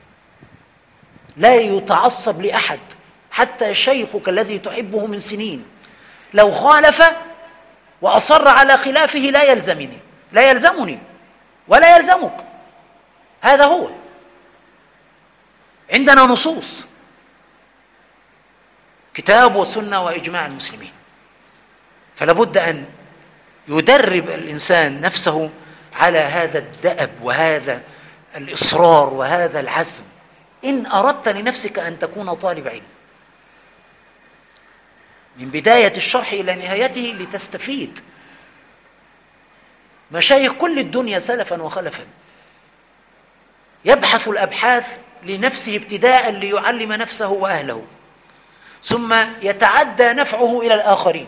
لا يتعصب لأحد، حتى شيخك الذي تحبه من سنين لو خالف وأصر على خلافه لا يلزمني ولا يلزمك. هذا هو، عندنا نصوص كتاب وسنة وإجماع المسلمين، فلا بد أن يدرب الإنسان نفسه على هذا الدأب وهذا الإصرار وهذا العزم إن أردت لنفسك أن تكون طالب علم، من بداية الشرح إلى نهايته لتستفيد. مشايخ كل الدنيا سلفا وخلفا يبحث الأبحاث لنفسه ابتداء ليعلم نفسه وأهله، ثم يتعدى نفعه إلى الآخرين.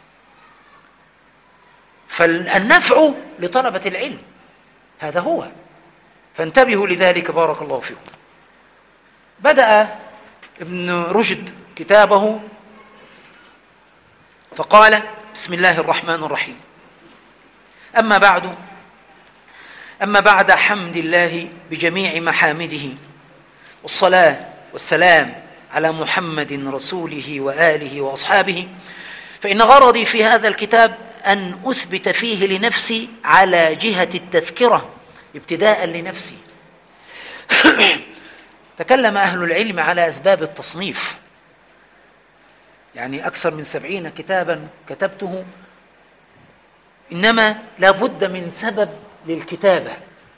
فالنفع لطلبة العلم، هذا هو، فانتبهوا لذلك بارك الله فيكم. بدأ ابن رشد كتابه فقال: بسم الله الرحمن الرحيم. أما بعد حمد الله بجميع محامده، والصلاة والسلام على محمد رسوله وآله وأصحابه، فإن غرضي في هذا الكتاب أن أثبت فيه لنفسي على جهة التذكرة ابتداء لنفسي. تكلم أهل العلم على أسباب التصنيف، يعني أكثر من 70 كتابا كتبته، إنما لابد من سبب للكتابة،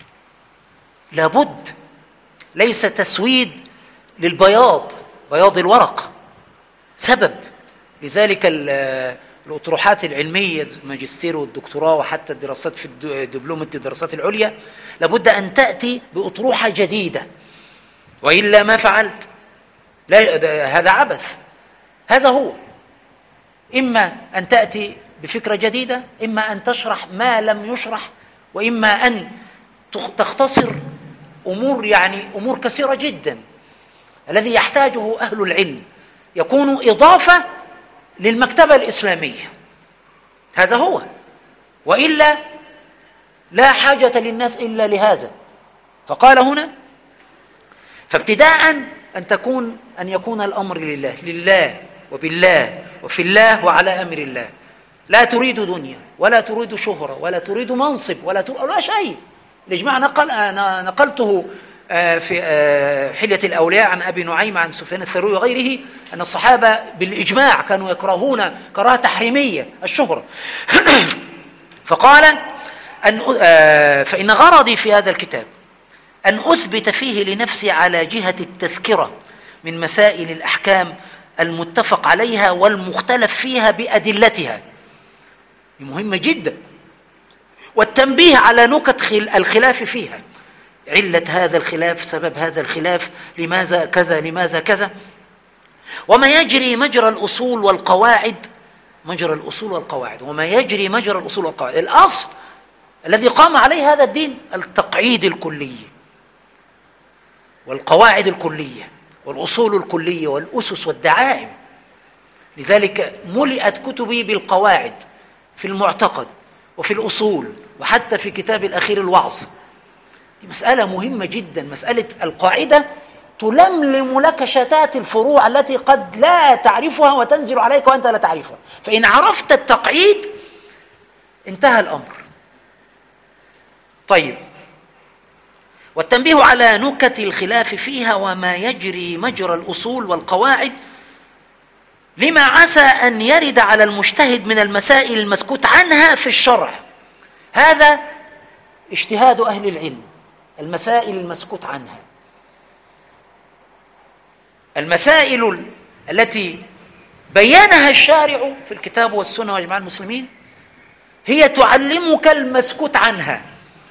لابد، ليس تسويد للبياض، بياض الورق، سبب. لذلك الأطروحات العلمية، الماجستير والدكتوراه وحتى الدراسات في دبلومة الدراسات العليا، لابد أن تأتي بأطروحة جديدة، وإلا ما فعلت، لا، هذا عبث. هذا هو، إما أن تأتي بفكرة جديدة، إما أن تشرح ما لم يشرح، وإما أن تختصر أمور، يعني أمور كثيرة جدا الذي يحتاجه أهل العلم يكون إضافة للمكتبة الإسلامية. هذا هو، وإلا لا حاجة للناس إلا لهذا. فقال هنا: فابتداء أن يكون الأمر لله وبالله وفي الله وعلى أمر الله، لا تريد دنيا ولا تريد شهرة ولا تريد منصب ولا شيء. الإجماع نقلته في حلية الأولياء عن أبي نعيم عن سفيان الثوري وغيره أن الصحابة بالإجماع كانوا يكرهون كراهة تحريمية الشهرة. فقال فإن غرضي في هذا الكتاب أن أثبت فيه لنفسي على جهة التذكرة من مسائل الأحكام المتفق عليها والمختلف فيها بأدلتها، مهمة جدا، والتنبيه على نكت الخلاف فيها، علة هذا الخلاف، سبب هذا الخلاف، لماذا كذا لماذا كذا، وما يجري مجرى الأصول والقواعد، وما يجري مجرى الأصول والقواعد. الأصل الذي قام عليه هذا الدين التقعيد الكلي والقواعد الكلية والأصول الكلية والأسس والدعائم. لذلك ملئت كتبي بالقواعد في المعتقد وفي الأصول وحتى في كتاب الأخير الوعظ. دي مسألة مهمة جدا، مسألة القاعدة تلملم لك شتات الفروع التي قد لا تعرفها وتنزل عليك وأنت لا تعرفها. فإن عرفت التقعيد انتهى الأمر. طيب، والتنبيه على نكت الخلاف فيها وما يجري مجرى الأصول والقواعد لما عسى أن يرد على المجتهد من المسائل المسكوت عنها في الشرع. هذا اجتهاد أهل العلم، المسائل المسكوت عنها، المسائل التي بينها الشارع في الكتاب والسنة وإجماع المسلمين هي تعلمك المسكوت عنها.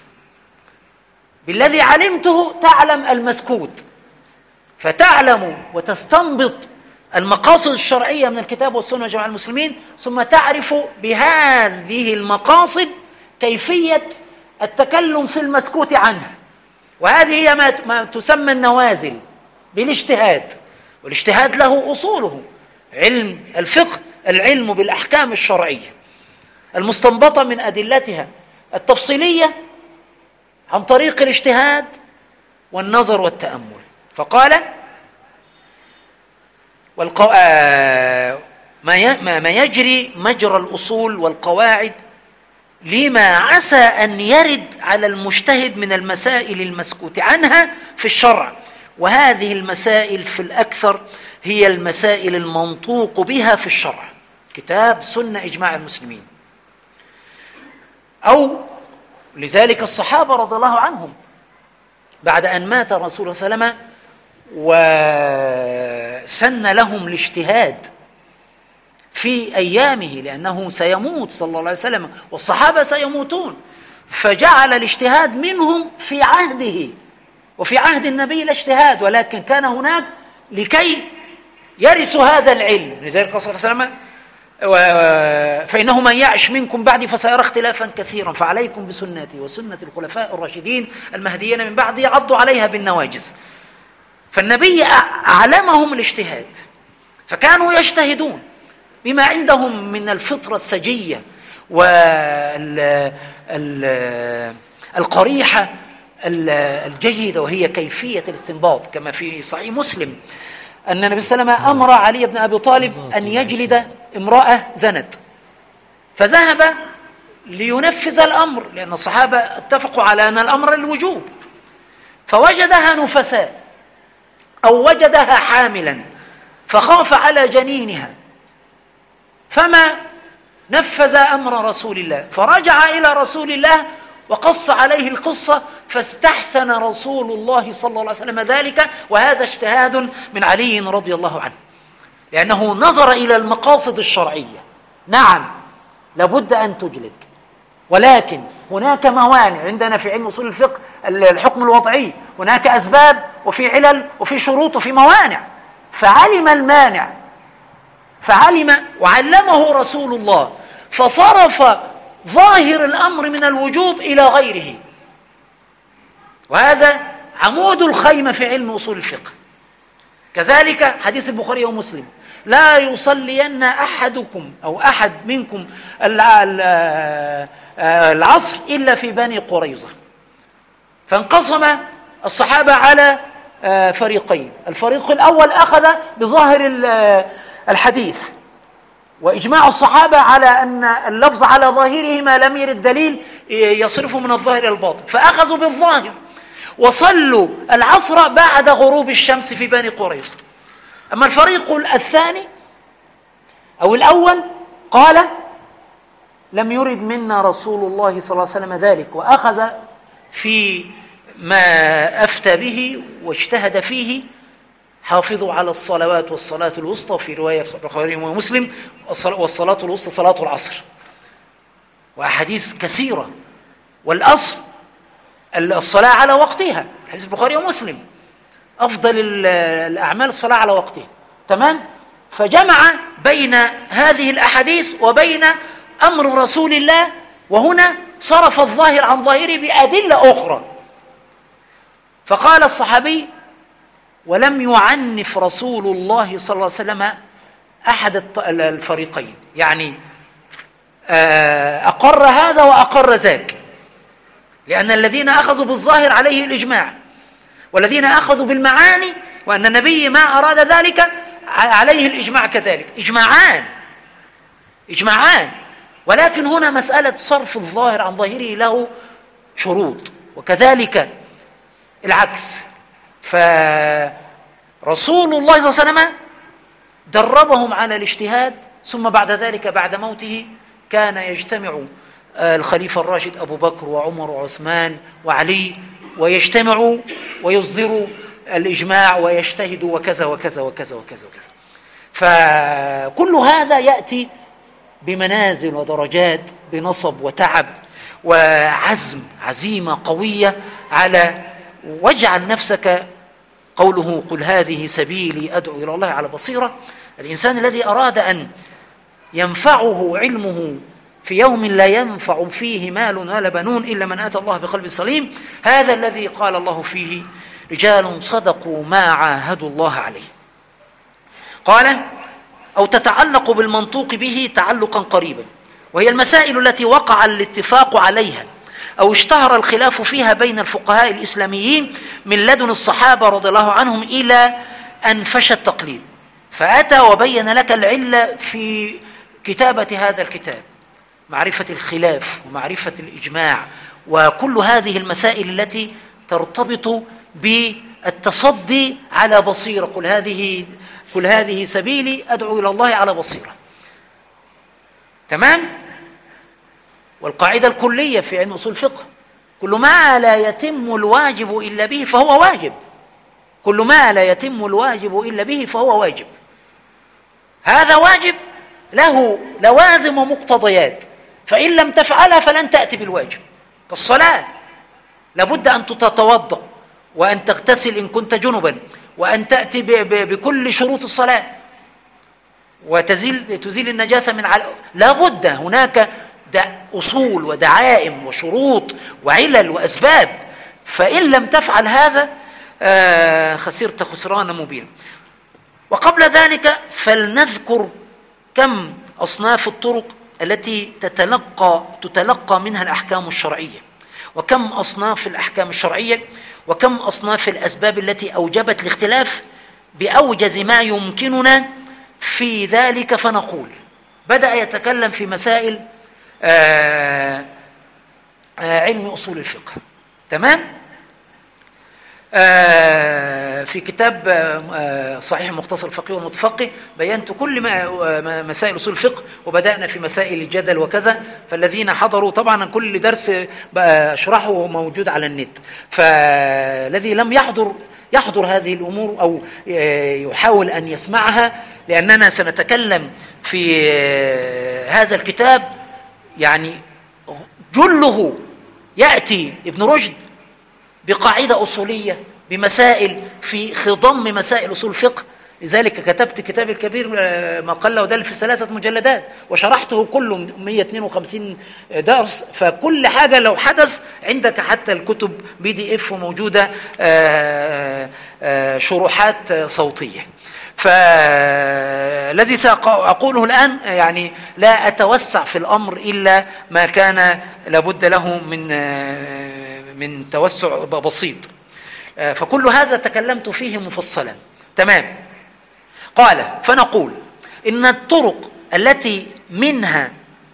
بالذي علمته تعلم المسكوت، فتعلم وتستنبط المقاصد الشرعية من الكتاب والسنة وجماعة المسلمين، ثم تعرف بهذه المقاصد كيفية التكلم في المسكوت عنه. وهذه هي ما تسمى النوازل بالاجتهاد، والاجتهاد له أصوله. علم الفقه العلم بالأحكام الشرعية المستنبطة من أدلتها التفصيلية عن طريق الاجتهاد والنظر والتأمل. فقال ما يجري مجرى الأصول والقواعد لما عسى أن يرد على المجتهد من المسائل المسكوت عنها في الشرع. وهذه المسائل في الأكثر هي المسائل المنطوق بها في الشرع، كتاب سنة إجماع المسلمين. أو لذلك الصحابة رضي الله عنهم بعد أن مات رسول الله صلى الله عليه وسلم وسن لهم الاجتهاد في أيامه، لأنه سيموت صلى الله عليه وسلم والصحابة سيموتون، فجعل الاجتهاد منهم في عهده. وفي عهد النبي الاجتهاد، ولكن كان هناك لكي يرثوا هذا العلم. لذلك صلى الله عليه وسلم فإنه من يعش منكم بعدي فسيرى اختلافا كثيرا فعليكم بسنتي وسنة الخلفاء الراشدين المهديين من بعدي عضوا عليها بالنواجذ. فالنبي أعلمهم الاجتهاد، فكانوا يجتهدون بما عندهم من الفطرة السجية والقريحة الجيدة، وهي كيفية الاستنباط. كما في صحيح مسلم أن النبي صلى الله عليه وسلم أمر علي بن أبي طالب أن يجلد امرأة زنت، فذهب لينفذ الأمر، لأن الصحابة اتفقوا على أن الأمر الوجوب، فوجدها نفساء أو وجدها حاملا فخاف على جنينها، فما نفذ أمر رسول الله، فرجع إلى رسول الله وقص عليه القصة، فاستحسن رسول الله صلى الله عليه وسلم ذلك. وهذا اجتهاد من علي رضي الله عنه، لأنه نظر إلى المقاصد الشرعية. نعم لابد أن تجلد، ولكن هناك موانع عندنا في علم أصول الفقه، الحكم الوضعي، هناك أسباب وفي علل وفي شروط وفي موانع، فعلم المانع، وعلمه رسول الله، فصرف ظاهر الأمر من الوجوب إلى غيره. وهذا عمود الخيمة في علم أصول الفقه. كذلك حديث البخاري ومسلم: لا يصلين أحدكم أو أحد منكم العصر إلا في بني قريظة. فانقسم الصحابة على فريقين، الفريق الأول أخذ بظاهر الحديث وإجماع الصحابة على أن اللفظ على ظاهره ما لم يرد دليل يصرفه من الظاهر إلى الباطن، فأخذوا بالظاهر وصلوا العصر بعد غروب الشمس في بني قريظة. أما الفريق الثاني أو الأول قال لم يرد منا رسول الله صلى الله عليه وسلم ذلك، وأخذ في ما أفتى به واجتهد فيه: حافظوا على الصلوات والصلاة الوسطى، في رواية البخاري ومسلم والصلاة الوسطى صلاة العصر، وأحاديث كثيرة. والأصل الصلاة على وقتها، حديث البخاري ومسلم: أفضل الأعمال الصلاة على وقتها. تمام؟ فجمع بين هذه الأحاديث وبين أمر رسول الله، وهنا صرف الظاهر عن ظاهره بأدلة أخرى. فقال الصحابي: ولم يعنف رسول الله صلى الله عليه وسلم أحد الفريقين، يعني أقر هذا وأقر ذاك، لأن الذين أخذوا بالظاهر عليه الإجماع، والذين أخذوا بالمعاني وأن النبي ما أراد ذلك عليه الإجماع كذلك. إجماعان، ولكن هنا مسألة صرف الظاهر عن ظاهره له شروط، وكذلك العكس. فرسول الله صلى الله عليه وسلم دربهم على الاجتهاد، ثم بعد ذلك بعد موته كان يجتمع الخليفة الراشد أبو بكر وعمر وعثمان وعلي، ويجتمعوا ويصدروا الإجماع ويجتهدوا وكذا وكذا وكذا وكذا وكذا. فكل هذا يأتي بمنازل ودرجات، بنصب وتعب وعزم، عزيمة قوية على واجعل نفسك. قوله: قل هذه سبيلي أدعو إلى الله على بصيرة. الإنسان الذي أراد أن ينفعه علمه في يوم لا ينفع فيه مال ولا بنون إلا من أتى الله بقلب سليم، هذا الذي قال الله فيه: رجال صدقوا ما عاهدوا الله عليه. قال: أو تتعلق بالمنطوق به تعلقا قريبا، وهي المسائل التي وقع الاتفاق عليها أو اشتهر الخلاف فيها بين الفقهاء الإسلاميين من لدن الصحابة رضي الله عنهم إلى أن فشى التقليد. فأتى وبين لك العلة في كتابة هذا الكتاب: معرفة الخلاف ومعرفة الإجماع، وكل هذه المسائل التي ترتبط بالتصدي على بصيرة. قل هذه سبيلي أدعو إلى الله على بصيرة. تمام؟ والقاعدة الكلية في علم أصول الفقه: كل ما لا يتم الواجب إلا به فهو واجب. كل ما لا يتم الواجب إلا به فهو واجب. هذا واجب له لوازم ومقتضيات، فإن لم تفعلها فلن تأتي بالواجب. كالصلاة، لابد أن تتوضأ وأن تغتسل إن كنت جنبا، وأن تأتي بكل شروط الصلاة، وتزيل النجاسة من لابد هناك أصول ودعائم وشروط وعلل وأسباب، فإن لم تفعل هذا خسرت خسرانا مبينا. وقبل ذلك فلنذكر كم أصناف الطرق التي تتلقى منها الأحكام الشرعية، وكم أصناف الأحكام الشرعية، وكم أصناف الأسباب التي أوجبت الاختلاف بأوجز ما يمكننا في ذلك. فنقول: بدأ يتكلم في مسائل علم أصول الفقه. تمام؟ في كتاب صحيح مختصر الفقيه والمتفقه بينت كل مسائل أصول الفقه، وبدأنا في مسائل الجدل وكذا. فالذين حضروا، طبعا كل درس أشرحه موجود على النت، فالذي لم يحضر هذه الأمور أو يحاول أن يسمعها، لأننا سنتكلم في هذا الكتاب يعني جله يأتي ابن رشد بقاعدة أصولية بمسائل في خضم مسائل أصول الفقه. لذلك كتبت كتاب الكبير ما قل ودل في 3 مجلدات، وشرحته كله 152 درس. فكل حاجة لو حدث عندك، حتى الكتب PDF موجودة شروحات صوتية. فالذي سأقوله الآن يعني لا أتوسع في الأمر إلا ما كان لابد له من توسع بسيط. فكل هذا تكلمت فيه مفصلا. تمام؟ قال: فنقول إن الطرق التي منها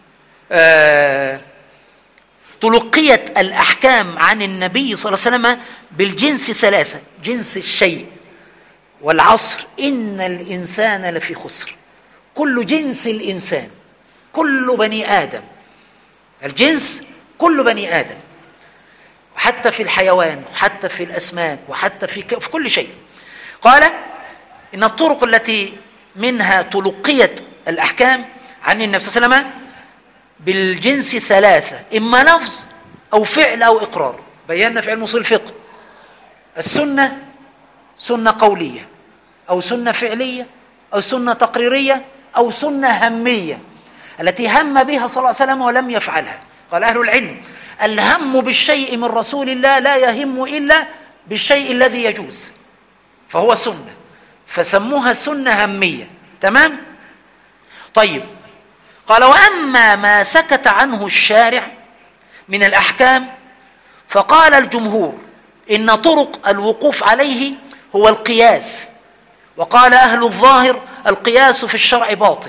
تلقيت الأحكام عن النبي صلى الله عليه وسلم بالجنس ثلاثة: جنس الشيء، والعصر، إن الإنسان لفي خسر. كل جنس الإنسان، كل بني آدم، الجنس كل بني آدم، وحتى في الحيوان وحتى في الأسماك وحتى في كل شيء. قال إن الطرق التي منها تلقيت الأحكام عن النبي صلى الله عليه وسلم بالجنس ثلاثة: إما لفظ أو فعل أو إقرار. بينا في علم أصول الفقه السنة سنة قولية أو سنة فعلية أو سنة تقريرية أو سنة همية التي هم بها صلى الله عليه وسلم ولم يفعلها. قال أهل العلم: الهم بالشيء من رسول الله لا يهم إلا بالشيء الذي يجوز، فهو سنة، فسموها سنة همية. تمام؟ طيب، قال: وأما ما سكت عنه الشارع من الأحكام فقال الجمهور إن طرق الوقوف عليه هو القياس، وقال أهل الظاهر القياس في الشرع باطل.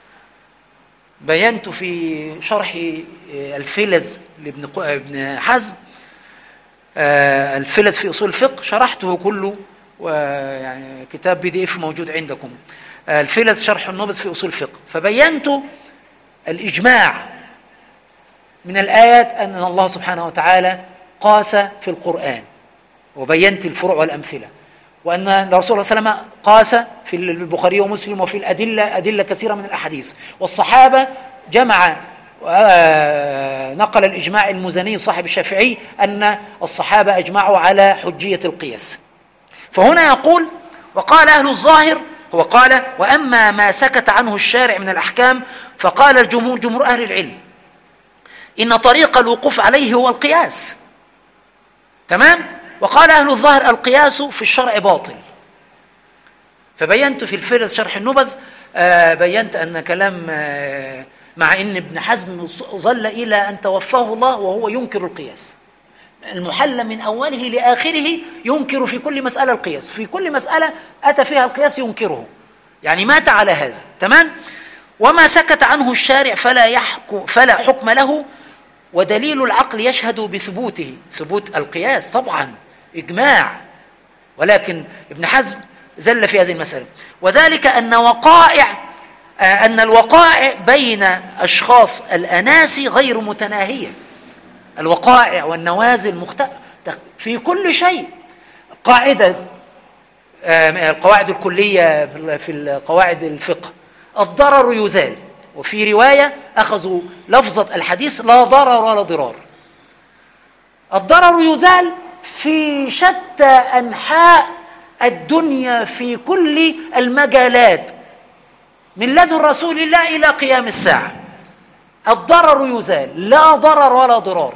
بينت في شرح الفلز لابن حزم، الفلز في أصول الفقه، شرحته كله، يعني كتاب PDF موجود عندكم، الفلز شرح النبذ في أصول الفقه. فبينت الإجماع من الآيات أن الله سبحانه وتعالى قاس في القرآن، وبينت الفروع والأمثلة، وأن الرسول صلى الله عليه وسلم قاس في البخاري ومسلم، وفي الأدلة أدلة كثيرة من الأحاديث، والصحابة جمع نقل الإجماع المزني صاحب الشافعي أن الصحابة أجمعوا على حجية القياس. فهنا يقول: وقال أهل الظاهر، هو قال: وأما ما سكت عنه الشارع من الأحكام فقال الجمهور، جمهور أهل العلم، إن طريق الوقوف عليه هو القياس. تمام؟ وقال أهل الظاهر القياس في الشرع باطل. فبينت في الفلز شرح النبذ، بينت أن كلام، مع أن ابن حزم ظل إلى أن توفاه الله وهو ينكر القياس، المحلى من أوله لآخره ينكر في كل مسألة القياس، في كل مسألة أتى فيها القياس ينكره، يعني مات على هذا. تمام؟ وما سكت عنه الشارع فلا حكم له، ودليل العقل يشهد بثبوته، ثبوت القياس طبعا إجماع، ولكن ابن حزم زل في هذه المسألة. وذلك أن الوقائع بين أشخاص الأناس غير متناهية، الوقائع والنوازل في كل شيء. قاعدة القواعد الكلية في القواعد الفقه: الضرر يزال، وفي رواية أخذوا لفظة الحديث: لا ضرر ولا ضرار. الضرر يزال في شتى أنحاء الدنيا في كل المجالات من لدن رسول الله إلى قيام الساعة. الضرر يزال، لا ضرر ولا ضرار،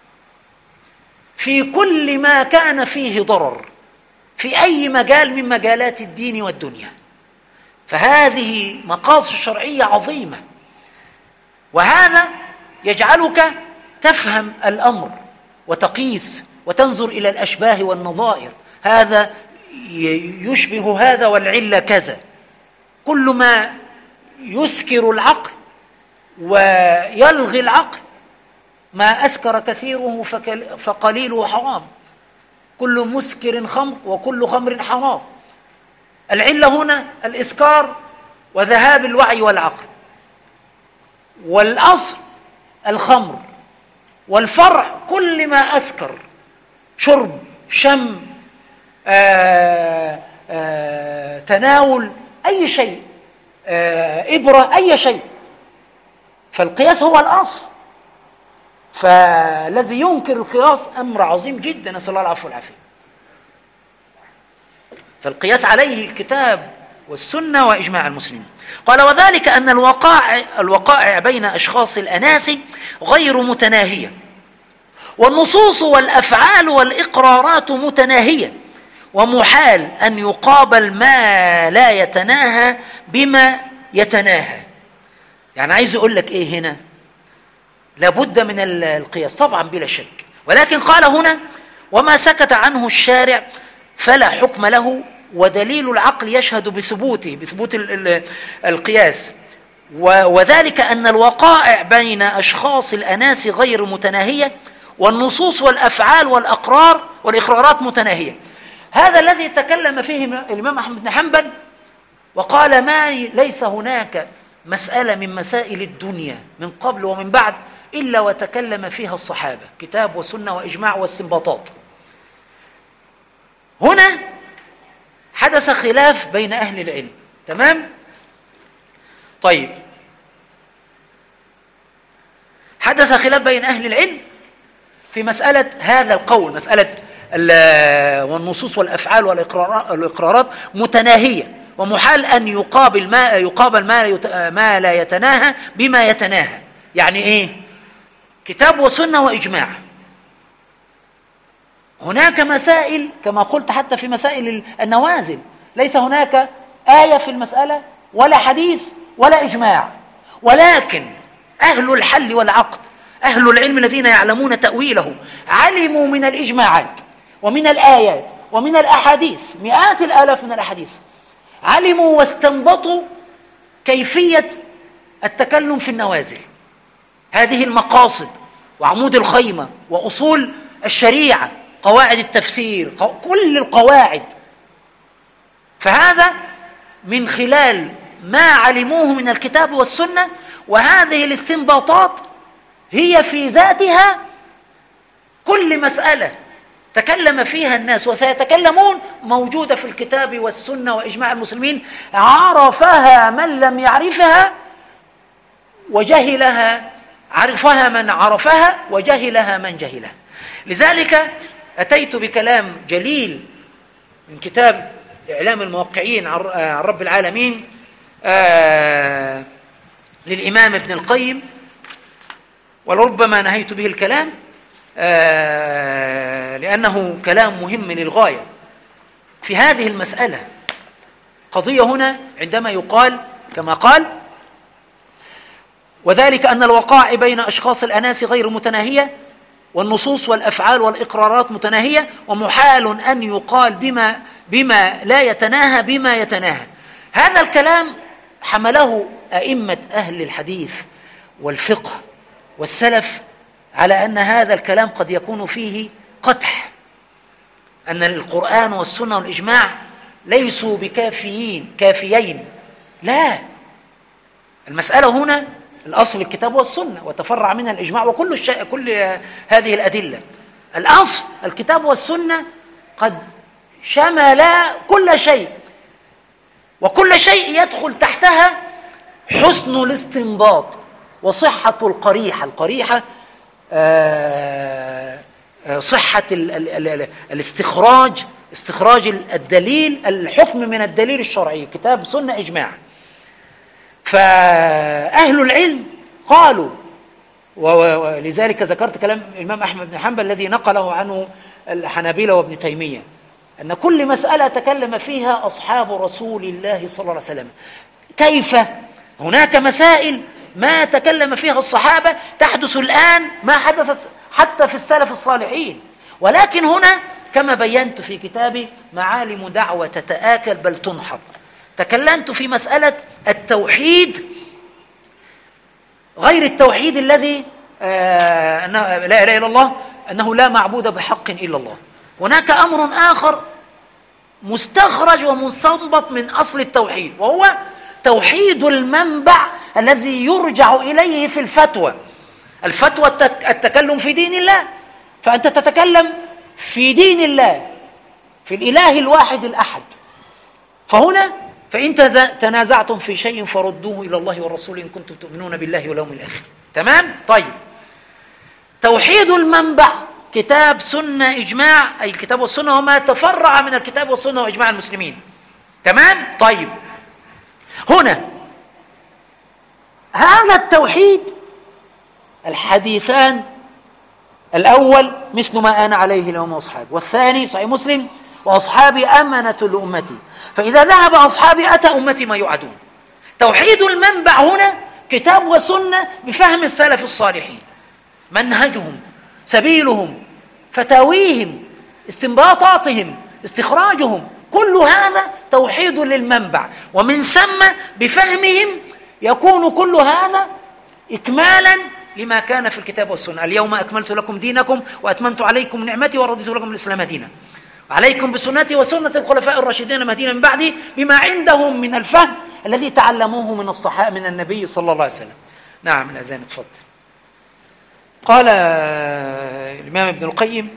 في كل ما كان فيه ضرر في أي مجال من مجالات الدين والدنيا. فهذه مقاصد شرعية عظيمة، وهذا يجعلك تفهم الأمر وتقيس وتنظر إلى الأشباه والنظائر، هذا يشبه هذا والعلة كذا. كل ما يسكر العقل ويلغي العقل، ما أسكر كثيره فقليله حرام، كل مسكر خمر وكل خمر حرام. العلة هنا الإسكار وذهاب الوعي والعقل، والأصل الخمر، والفرع كل ما أسكر، شرب، شم، تناول أي شيء، إبرة، أي شيء. فالقياس هو الأصل، فالذي ينكر القياس أمر عظيم جدا، نسأل الله العفو والعافية. فالقياس عليه الكتاب والسنة وإجماع المسلمين. قال: وذلك أن الوقائع بين أشخاص الأناس غير متناهية، والنصوص والأفعال والإقرارات متناهية، ومحال أن يقابل ما لا يتناهى بما يتناهى. يعني عايز أقول لك إيه هنا؟ لابد من القياس طبعا بلا شك، ولكن قال هنا: وما سكت عنه الشارع فلا حكم له، ودليل العقل يشهد بثبوته، بثبوت القياس، وذلك أن الوقائع بين أشخاص الأناس غير متناهية، والنصوص والأفعال والإقرارات متناهية. هذا الذي تكلم فيه الإمام أحمد بن حنبل وقال: ليس هناك مسألة من مسائل الدنيا من قبل ومن بعد إلا وتكلم فيها الصحابة، كتاب وسنة وإجماع واستنباطات. هنا حدث خلاف بين أهل العلم، تمام؟ طيب، حدث خلاف بين أهل العلم في مسألة هذا القول، مسألة والنصوص والأفعال والإقرارات متناهية، ومحال أن يقابل ما لا يتناهى بما يتناهى. يعني إيه؟ كتاب وسنة وإجماع. هناك مسائل كما قلت حتى في مسائل النوازل ليس هناك آية في المسألة ولا حديث ولا إجماع، ولكن أهل الحل والعقد، أهل العلم الذين يعلمون تأويله، علموا من الإجماعات ومن الآيات ومن الأحاديث، مئات الآلاف من الأحاديث، علموا واستنبطوا كيفية التكلم في النوازل، هذه المقاصد وعمود الخيمة وأصول الشريعة، قواعد التفسير، كل القواعد. فهذا من خلال ما علموه من الكتاب والسنة، وهذه الاستنباطات هي في ذاتها كل مسألة تكلم فيها الناس وسيتكلمون موجودة في الكتاب والسنة وإجماع المسلمين، عرفها من لم يعرفها وجهلها، عرفها من عرفها وجهلها من جهلها. لذلك أتيت بكلام جليل من كتاب إعلام الموقعين عن رب العالمين للإمام ابن القيم، ولربما نهيت به الكلام لأنه كلام مهم للغاية في هذه المسألة. قضية هنا عندما يقال كما قال: وذلك أن الوقائع بين أشخاص الأناس غير متناهية، والنصوص والأفعال والإقرارات متناهية، ومحال أن يقال بما لا يتناهى بما يتناهى. هذا الكلام حمله أئمة أهل الحديث والفقه والسلف على أن هذا الكلام قد يكون فيه قدح، أن القرآن والسنة والإجماع ليسوا كافيين. لا، المسألة هنا الأصل الكتاب والسنة، وتفرع منها الإجماع وكل كل هذه الأدلة. الأصل الكتاب والسنة قد شمل كل شيء، وكل شيء يدخل تحتها حسن الاستنباط وصحة القريحة صحة استخراج الدليل، الحكم من الدليل الشرعي، كتاب سنة إجماع. فأهل العلم قالوا، ولذلك ذكرت كلام الإمام أحمد بن حنبل الذي نقله عنه الحنابلة وابن تيمية، أن كل مسألة تكلم فيها أصحاب رسول الله صلى الله عليه وسلم. كيف؟ هناك مسائل ما تكلم فيها الصحابة تحدث الآن ما حدثت حتى في السلف الصالحين، ولكن هنا كما بينت في كتابي معالم دعوة تتآكل بل تنحر، تكلمت في مسألة التوحيد غير التوحيد الذي لا إله إلا الله، أنه لا معبود بحق إلا الله. هناك أمر آخر مستخرج ومستنبط من أصل التوحيد، وهو توحيد المنبع الذي يرجع إليه في الفتوى. الفتوى التكلم في دين الله، فأنت تتكلم في دين الله، في الإله الواحد الأحد. فهنا فإن تنازعتم في شيء فردوه إلى الله والرسول إن كنتم تؤمنون بالله واليوم الآخر. تمام؟ طيب، توحيد المنبع كتاب سنة إجماع، أي الكتاب والسنة وما تفرع من الكتاب والسنة وإجماع المسلمين. تمام؟ طيب، هنا هذا التوحيد الحديثان، الأول مثل ما أنا عليه اليوم وأصحابي، والثاني صحيح مسلم: وأصحابي أمنة لأمتي فإذا ذهب أصحابي أتى أمتي ما يوعدون. توحيد المنبع هنا كتاب وسنة بفهم السلف الصالحين، منهجهم، سبيلهم، فتاويهم، استنباطاتهم، استخراجهم، كل هذا توحيد للمنبع، ومن ثم بفهمهم يكون كل هذا إكمالا لما كان في الكتاب والسنة. اليوم أكملت لكم دينكم وأتممت عليكم نعمتي ورضيت لكم الإسلام دينا، عليكم بسنتي وسنة الخلفاء الراشدين المهديين من بعدي بما عندهم من الفهم الذي تعلموه من الصحابة من النبي صلى الله عليه وسلم. نعم الأذان اتفضل. قال الإمام ابن القيم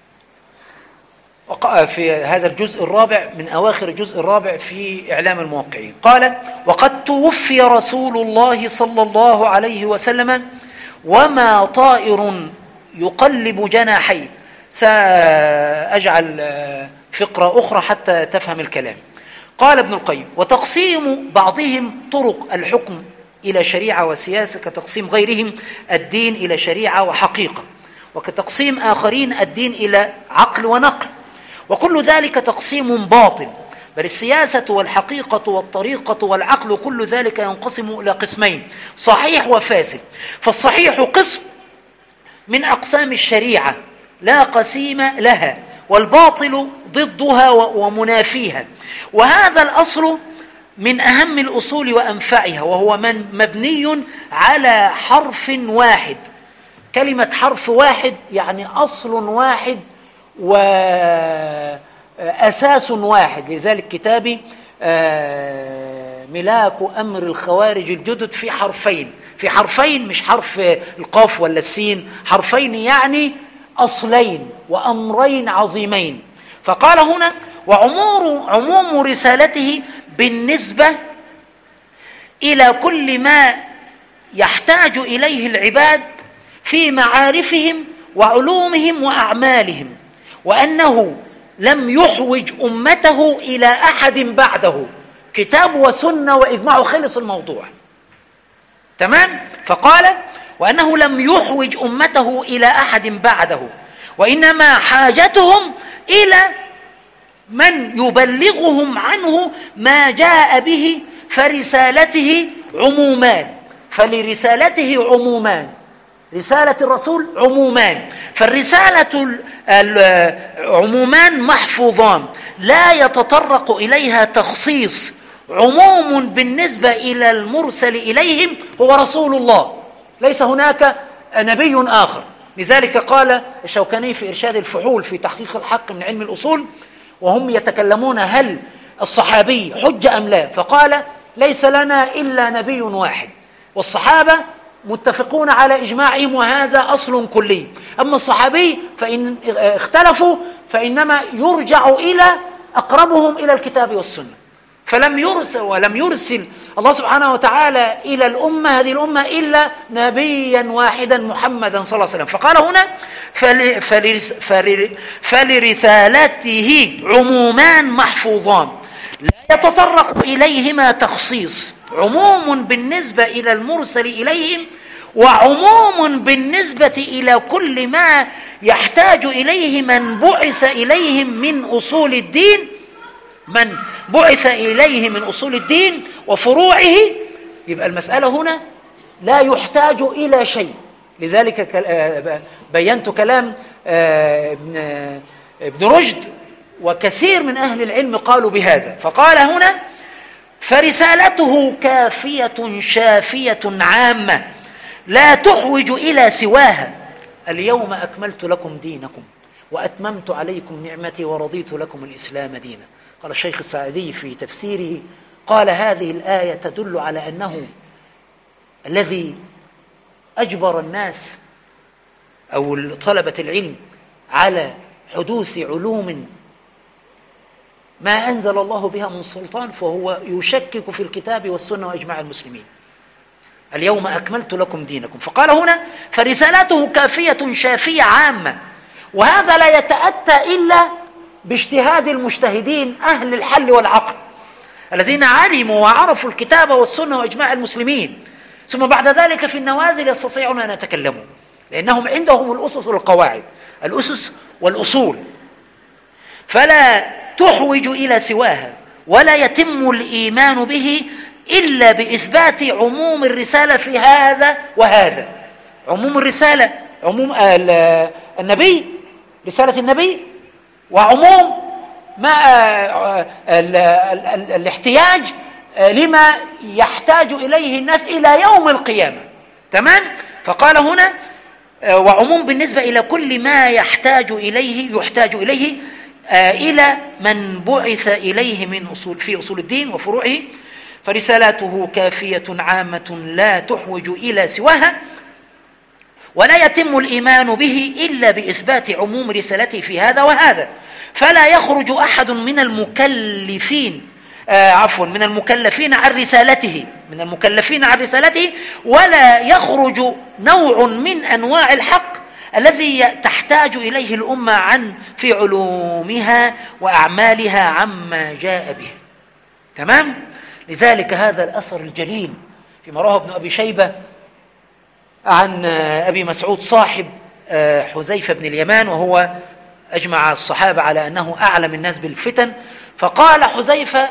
في هذا الجزء الرابع من أواخر الجزء الرابع في إعلام الموقعين، قال: وقد توفي رسول الله صلى الله عليه وسلم وما طائر يقلب جناحيه. سأجعل فقرة أخرى حتى تفهم الكلام. قال ابن القيم: وتقسيم بعضهم طرق الحكم إلى شريعة وسياسة كتقسيم غيرهم الدين إلى شريعة وحقيقة، وكتقسيم آخرين الدين إلى عقل ونقل، وكل ذلك تقسيم باطل، بل السياسة والحقيقة والطريقة والعقل كل ذلك ينقسم إلى قسمين: صحيح وفاسد. فالصحيح قسم من أقسام الشريعة لا قسيم لها، والباطل ضدها ومنافيها، وهذا الأصل من أهم الأصول وأنفعها، وهو مبني على حرف واحد. كلمة حرف واحد يعني أصل واحد وأساس واحد. لذلك كتابي ملاك أمر الخوارج الجدد في حرفين مش حرف القاف ولا السين، حرفين يعني أصلين وأمرين عظيمين. فقال هنا: وعموم رسالته بالنسبة إلى كل ما يحتاج إليه العباد في معارفهم وعلومهم وأعمالهم، وأنه لم يحوج أمته إلى أحد بعده. كتاب وسنة وإجماع، خلص الموضوع. تمام؟ فقال: وأنه لم يحوج أمته إلى أحد بعده، وإنما حاجتهم إلى من يبلغهم عنه ما جاء به، فرسالته عمومان. فلرسالته عمومان، رسالة الرسول عمومان، فالرسالة عمومان محفوظان لا يتطرق إليها تخصيص. عموم بالنسبة إلى المرسل إليهم هو رسول الله، ليس هناك نبي آخر. لذلك قال الشوكاني في إرشاد الفحول في تحقيق الحق من علم الأصول، وهم يتكلمون هل الصحابي حجة أم لا، فقال: ليس لنا إلا نبي واحد، والصحابة متفقون على إجماعهم، وهذا أصل كلي. أما الصحابي فإن اختلفوا فإنما يرجع إلى أقربهم إلى الكتاب والسنة. ولم يرسل الله سبحانه وتعالى إلى الأمة هذه الأمة إلا نبيا واحدا محمدا صلى الله عليه وسلم. فقال هنا: فلرسالته عمومان محفوظان لا يتطرق إليهما تخصيص. عموم بالنسبة إلى المرسل إليهم، وعموم بالنسبة إلى كل ما يحتاج إليه من بعث إليهم من أصول الدين وفروعه. يبقى المسألة هنا لا يحتاج إلى شيء. لذلك بينت كلام ابن رشد، وكثير من أهل العلم قالوا بهذا. فقال هنا: فرسالته كافية شافية عامة لا تحوج إلى سواها. اليوم أكملت لكم دينكم وأتممت عليكم نعمتي ورضيت لكم الإسلام دينا. قال الشيخ السعدي في تفسيره، قال: هذه الآية تدل على أنه الذي أجبر الناس أو طلبة العلم على حدوث علوم ما أنزل الله بها من سلطان، فهو يشكك في الكتاب والسنة وإجماع المسلمين. اليوم أكملت لكم دينكم. فقال هنا: فرسالته كافية شافية عامة، وهذا لا يتأتى إلا باجتهاد المجتهدين أهل الحل والعقد الذين علموا وعرفوا الكتاب والسنة وإجماع المسلمين، ثم بعد ذلك في النوازل يستطيعون أن يتكلموا، لأنهم عندهم الأسس والقواعد، الأسس والأصول، فلا تحوج إلى سواها، ولا يتم الإيمان به إلا بإثبات عموم الرسالة في هذا وهذا. عموم الرسالة، عموم النبي، رسالة النبي، وعموم ما الاحتياج لما يحتاج إليه الناس إلى يوم القيامة. تمام؟ فقال هنا وعموم بالنسبة إلى كل ما يحتاج إليه إلى من بعث إليه من في أصول الدين وفروعه، فرسالته كافية عامة لا تحوج إلى سواها، ولا يتم الإيمان به إلا بإثبات عموم رسالته في هذا وهذا، فلا يخرج أحد من المكلفين عن رسالته ولا يخرج نوع من أنواع الحق الذي تحتاج إليه الأمة في علومها وأعمالها عما جاء به. تمام؟ لذلك هذا الأثر الجليل فيما رواه ابن أبي شيبة عن أبي مسعود صاحب حذيفة بن اليمان، وهو أجمع الصحابة على أنه أعلم الناس بالفتن، فقال حذيفة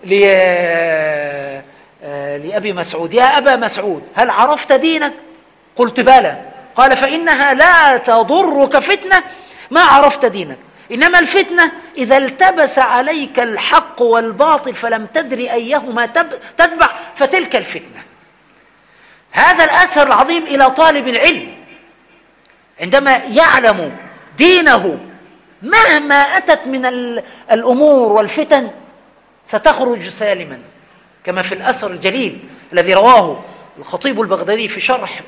لأبي مسعود: يا أبا مسعود، هل عرفت دينك؟ قلت بلى. قال: فإنها لا تضرك فتنة ما عرفت دينك، إنما الفتنة إذا التبس عليك الحق والباطل فلم تدري أيهما تتبع فتلك الفتنة. هذا الأثر العظيم إلى طالب العلم عندما يعلم دينه مهما أتت من الأمور والفتن ستخرج سالما، كما في الأثر الجليل الذي رواه الخطيب البغدادي في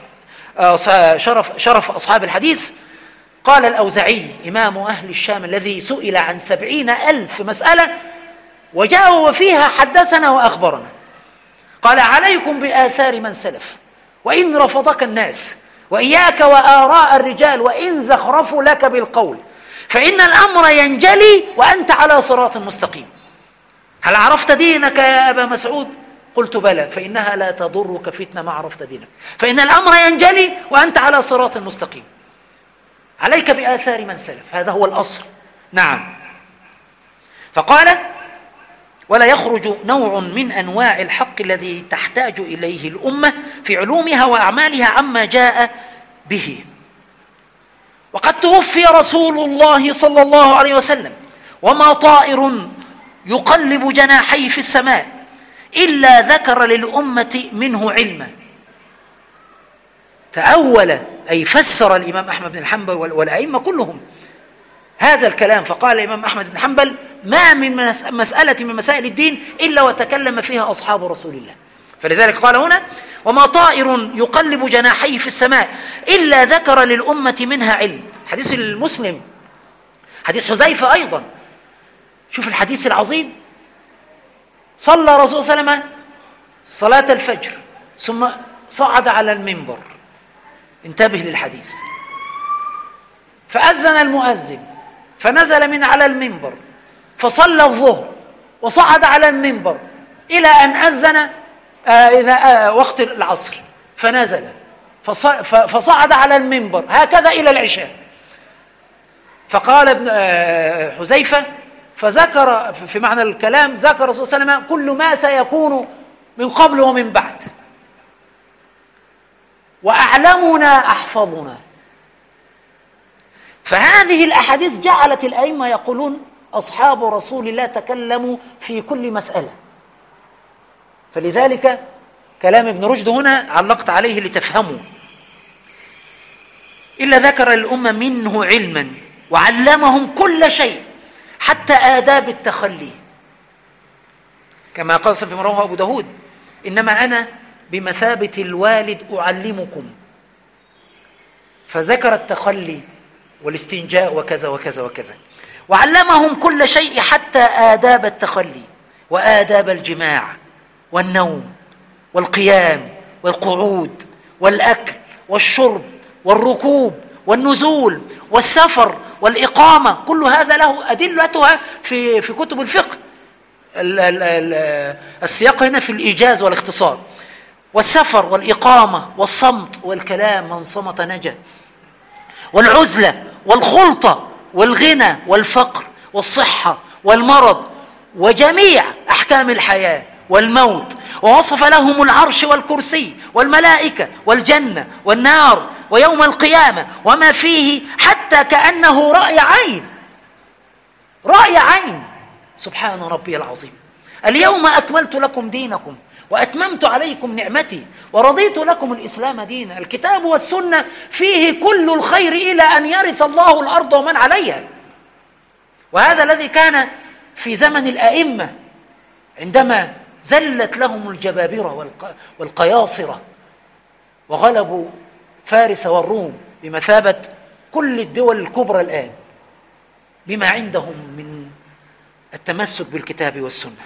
شرف أصحاب الحديث. قال الأوزعي إمام أهل الشام الذي سئل عن 70,000 مسألة وجاوب فيها حدثنا وأخبرنا، قال: عليكم بآثار من سلف وإن رفضك الناس، وإياك وآراء الرجال وإن زخرفوا لك بالقول، فإن الأمر ينجلي وأنت على صراط مستقيم. هل عرفت دينك يا أبا مسعود؟ قلت بلى. فإنها لا تضرك فتنة ما عرفت دينك، فإن الأمر ينجلي وأنت على صراط مستقيم. عليك بآثار من سلف، هذا هو الأصل. نعم. فقال: ولا يخرج نوع من أنواع الحق الذي تحتاج إليه الأمة في علومها وأعمالها عما جاء به. وقد توفي رسول الله صلى الله عليه وسلم وما طائر يقلب جناحيه في السماء إلا ذكر للأمة منه علما. تأول أي فسر الإمام أحمد بن حنبل والأئمة كلهم هذا الكلام، فقال الإمام أحمد بن حنبل: ما من مسألة من مسائل الدين إلا وتكلم فيها أصحاب رسول الله. فلذلك قال هنا: وما طائر يقلب جناحيه في السماء إلا ذكر للأمة منها علم. حديث المسلم حديث حذيفة أيضا، شوف الحديث العظيم. صلى رسول الله صلى الله عليه وسلم صلاة الفجر ثم صعد على المنبر، انتبه للحديث، فأذن المؤذن فنزل من على المنبر فصلى الظهر وصعد على المنبر إلى أن أذن وقت العصر فنزل فصعد على المنبر هكذا إلى العشاء. فقال ابن حذيفة فذكر في معنى الكلام، ذكر الرسول صلى الله عليه وسلم كل ما سيكون من قبل ومن بعد، وأعلمنا أحفظنا. فهذه الأحاديث جعلت الأئمة يقولون أصحاب رسول الله تكلموا في كل مسألة. فلذلك كلام ابن رشد هنا علقت عليه لتفهموا. إلا ذكر الأمة منه علما وعلمهم كل شيء حتى آداب التخلي، كما قال في رواه أبو داود: إنما أنا بمثابة الوالد أعلمكم. فذكر التخلي والاستنجاء وكذا وكذا وكذا، وعلمهم كل شيء حتى آداب التخلي وآداب الجماع والنوم والقيام والقعود والأكل والشرب والركوب والنزول والسفر والإقامة. كل هذا له أدلتها في كتب الفقه. السياق هنا في الإيجاز والاختصار. والسفر والإقامة والصمت والكلام، من صمت نجا، والعزلة والخلطة والغنى والفقر والصحة والمرض وجميع أحكام الحياة والموت. ووصف لهم العرش والكرسي والملائكة والجنة والنار ويوم القيامة وما فيه، حتى كأنه رأي عين. رأي عين، سبحان ربي العظيم. اليوم أكملت لكم دينكم وأتممت عليكم نعمتي ورضيت لكم الإسلام دينا. الكتاب والسنة فيه كل الخير إلى أن يرث الله الأرض ومن عليها. وهذا الذي كان في زمن الأئمة عندما زلت لهم الجبابرة والقياصرة وغلبوا فارس والروم بمثابة كل الدول الكبرى الآن بما عندهم من التمسك بالكتاب والسنة.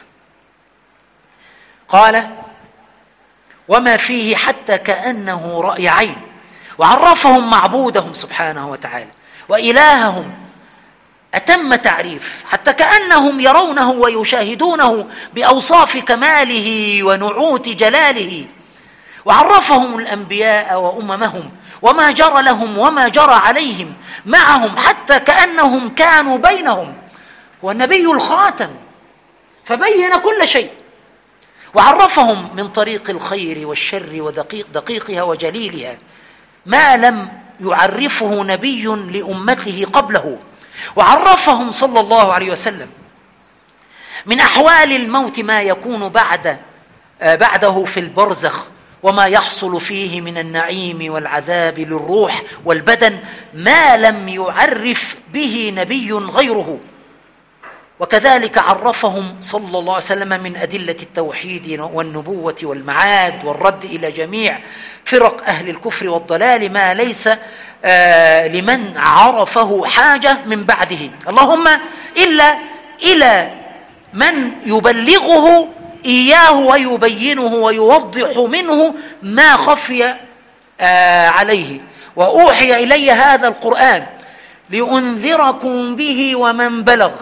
قال: وما فيه حتى كأنه رأي عين، وعرفهم معبودهم سبحانه وتعالى وإلههم أتم تعريف حتى كأنهم يرونه ويشاهدونه بأوصاف كماله ونعوت جلاله، وعرفهم الأنبياء وأممهم وما جرى لهم وما جرى عليهم معهم حتى كأنهم كانوا بينهم. والنبي الخاتم فبين كل شيء، وعرفهم من طريق الخير والشر ودقيقها وجليلها ما لم يعرفه نبي لأمته قبله، وعرفهم صلى الله عليه وسلم من أحوال الموت ما يكون بعده في البرزخ وما يحصل فيه من النعيم والعذاب للروح والبدن ما لم يعرف به نبي غيره. وكذلك عرفهم صلى الله عليه وسلم من أدلة التوحيد والنبوة والمعاد والرد إلى جميع فرق أهل الكفر والضلال ما ليس لمن عرفه حاجة من بعده، اللهم إلا إلى من يبلغه إياه ويبينه ويوضح منه ما خفي عليه. وأوحي إلي هذا القرآن لأنذركم به ومن بلغ،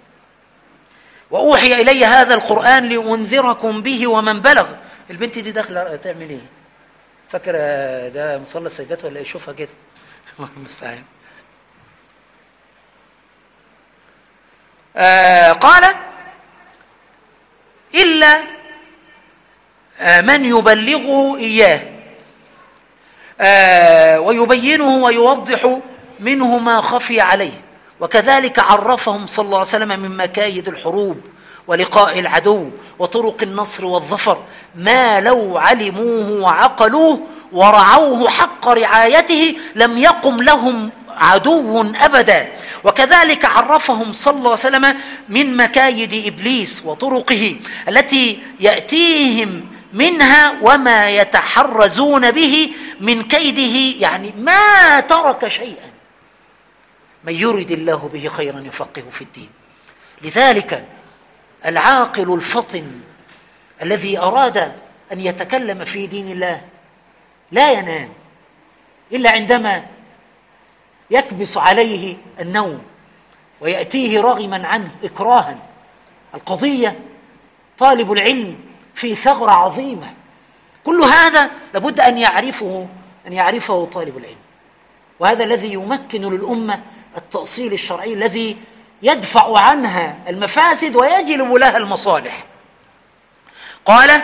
وأوحي إلي هذا القرآن لأنذركم به ومن بلغ. البنت دي داخلة تعمل إيه؟ فاكرة ده مصلى السيدات ولا يشوفها كده؟ الله المستعان. قال: إلا من يبلغه إياه ويبينه ويوضح منه ما خفي عليه. وكذلك عرفهم صلى الله عليه وسلم من مكايد الحروب ولقاء العدو وطرق النصر والظفر ما لو علموه وعقلوه ورعوه حق رعايته لم يقم لهم عدو أبدا. وكذلك عرفهم صلى الله عليه وسلم من مكايد إبليس وطرقه التي يأتيهم منها وما يتحرزون به من كيده، يعني ما ترك شيئا. من يرد الله به خيرا يفقهه في الدين. لذلك العاقل الفطن الذي أراد أن يتكلم في دين الله لا ينام إلا عندما يكبس عليه النوم ويأتيه رغما عنه إكراها. القضية طالب العلم في ثغرة عظيمة، كل هذا لابد أن يعرفه طالب العلم، وهذا الذي يمكن للأمة التأصيل الشرعي الذي يدفع عنها المفاسد ويجلب لها المصالح. قال: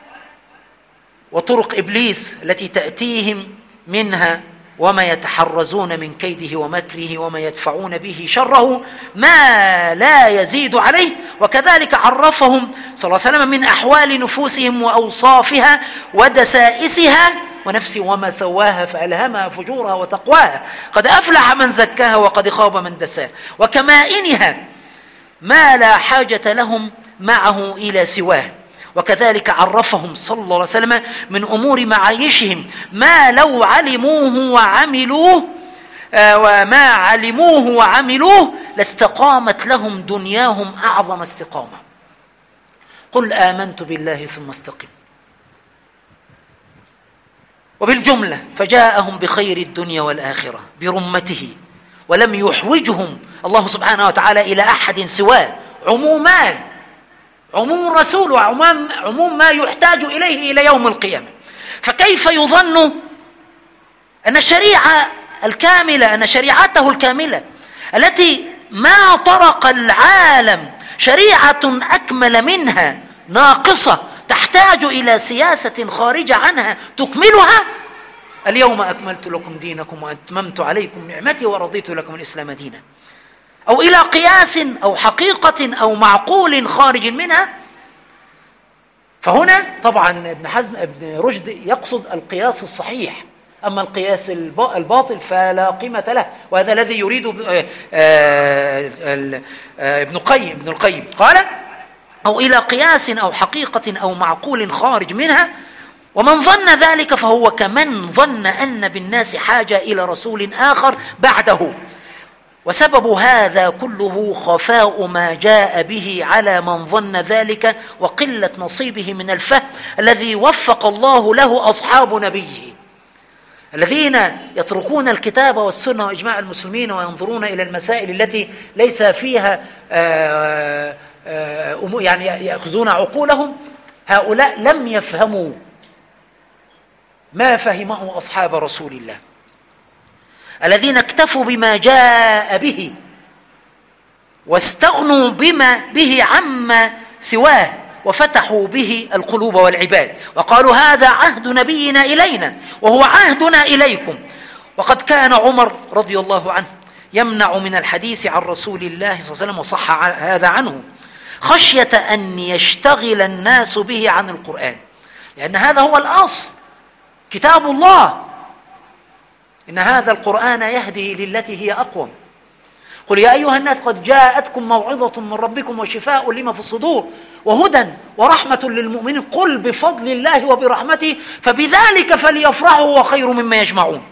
وطرق إبليس التي تأتيهم منها وما يتحرزون من كيده ومكره وما يدفعون به شره ما لا يزيد عليه. وكذلك عرفهم صلى الله عليه وسلم من أحوال نفوسهم وأوصافها ودسائسها ونفس وما سواها فألهمها فجورها وتقواها قد أفلح من زكاها وقد خاب من دساها. وكمائنها ما لا حاجة لهم معه إلى سواه. وكذلك عرفهم صلى الله عليه وسلم من أمور معايشهم ما لو علموه وعملوه لاستقامت لهم دنياهم أعظم استقامة. قل آمنت بالله ثم استقم. وبالجملة فجاءهم بخير الدنيا والآخرة برمته ولم يحوجهم الله سبحانه وتعالى إلى أحد سواه. عمومان: عموم الرسول وعموم ما يحتاج إليه إلى يوم القيامة. فكيف يظن أن الشريعة الكاملة، أن شريعته الكاملة التي ما طرق العالم شريعة أكمل منها ناقصة تحتاج إلى سياسة خارجة عنها تكملها؟ اليوم أكملت لكم دينكم وأتممت عليكم نعمتي ورضيت لكم الإسلام دينا. أو إلى قياس أو حقيقة أو معقول خارج منها. فهنا طبعا ابن رشد يقصد القياس الصحيح، أما القياس الباطل فلا قيمة له، وهذا الذي يريد ابن القيم قال: أو إلى قياس أو حقيقة أو معقول خارج منها، ومن ظن ذلك فهو كمن ظن أن بالناس حاجة إلى رسول آخر بعده، وسبب هذا كله خفاء ما جاء به على من ظن ذلك، وقلة نصيبه من الفهم الذي وفق الله له أصحاب نبيه، الذين يتركون الكتاب والسنة وإجماع المسلمين وينظرون إلى المسائل التي ليس فيها يعني يأخذون عقولهم. هؤلاء لم يفهموا ما فهمه أصحاب رسول الله، الذين اكتفوا بما جاء به واستغنوا بما به عما سواه، وفتحوا به القلوب والعباد، وقالوا: هذا عهد نبينا إلينا وهو عهدنا إليكم. وقد كان عمر رضي الله عنه يمنع من الحديث عن رسول الله صلى الله عليه وسلم، وصح هذا عنه، خشية أن يشتغل الناس به عن القرآن، لأن هذا هو الأصل، كتاب الله، إن هذا القرآن يهدي للتي هي أقوم. قل يا أيها الناس قد جاءتكم موعظة من ربكم وشفاء لما في الصدور وهدى ورحمة للمؤمنين، قل بفضل الله وبرحمته فبذلك فليفرحوا هو خير مما يجمعون.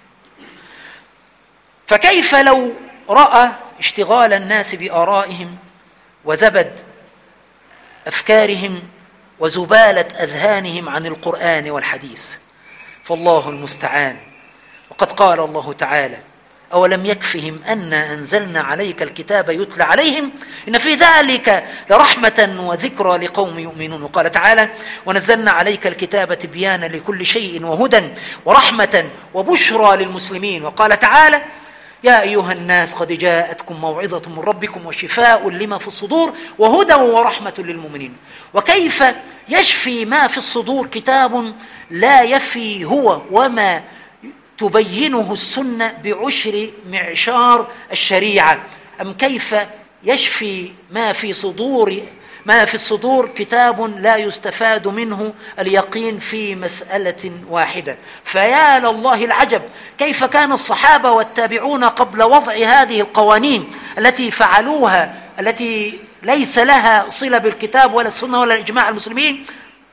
فكيف لو رأى اشتغال الناس بآرائهم وزبد أفكارهم وزبالة أذهانهم عن القرآن والحديث؟ فالله المستعان. وقد قال الله تعالى: أولم يكفهم أنا أنزلنا عليك الكتاب يتلى عليهم إن في ذلك لرحمة وذكرى لقوم يؤمنون. وقال تعالى: ونزلنا عليك الكتاب تبيانا لكل شيء وهدى ورحمة وبشرى للمسلمين. وقال تعالى: يا أيها الناس قد جاءتكم موعظة من ربكم وشفاء لما في الصدور وهدى ورحمة للمؤمنين. وكيف يشفي ما في الصدور كتاب لا يفي هو وما تبينه السنة بعشر معشار الشريعة؟ أم كيف يشفي ما في الصدور كتاب لا يستفاد منه اليقين في مسألة واحدة؟ فيا لله العجب، كيف كان الصحابة والتابعون قبل وضع هذه القوانين التي فعلوها، التي ليس لها صلة بالكتاب ولا السنة ولا إجماع المسلمين.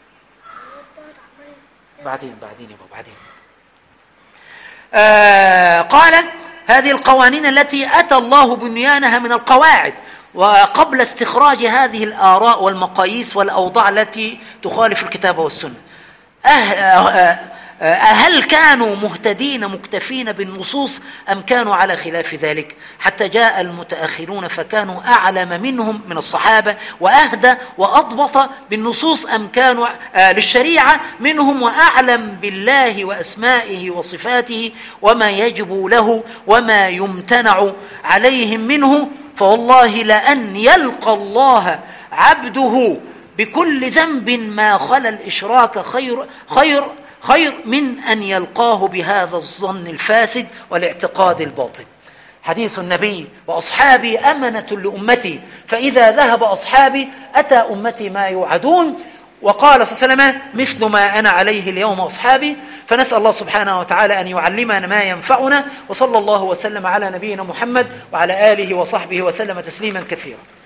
بعدين قال: هذه القوانين التي أتى الله بنيانها من القواعد، وقبل استخراج هذه الآراء والمقاييس والأوضاع التي تخالف الكتاب والسنة، هل كانوا مهتدين مكتفين بالنصوص أم كانوا على خلاف ذلك؟ حتى جاء المتأخرون فكانوا أعلم منهم من الصحابة وأهدى وأضبط بالنصوص، أم كانوا للشريعة منهم وأعلم بالله وأسمائه وصفاته وما يجب له وما يمتنع عليهم منه. فوالله لأن يلقى الله عبده بكل ذنب ما خلا الإشراك خير من أن يلقاه بهذا الظن الفاسد والاعتقاد الباطل. حديث النبي: وأصحابي أمنة لأمتي، فإذا ذهب أصحابي أتى أمتي ما يوعدون. وقال صلى الله عليه وسلم: مثل ما أنا عليه اليوم أصحابي. فنسأل الله سبحانه وتعالى أن يعلمنا ما ينفعنا، وصلى الله وسلم على نبينا محمد وعلى آله وصحبه وسلم تسليما كثيرا.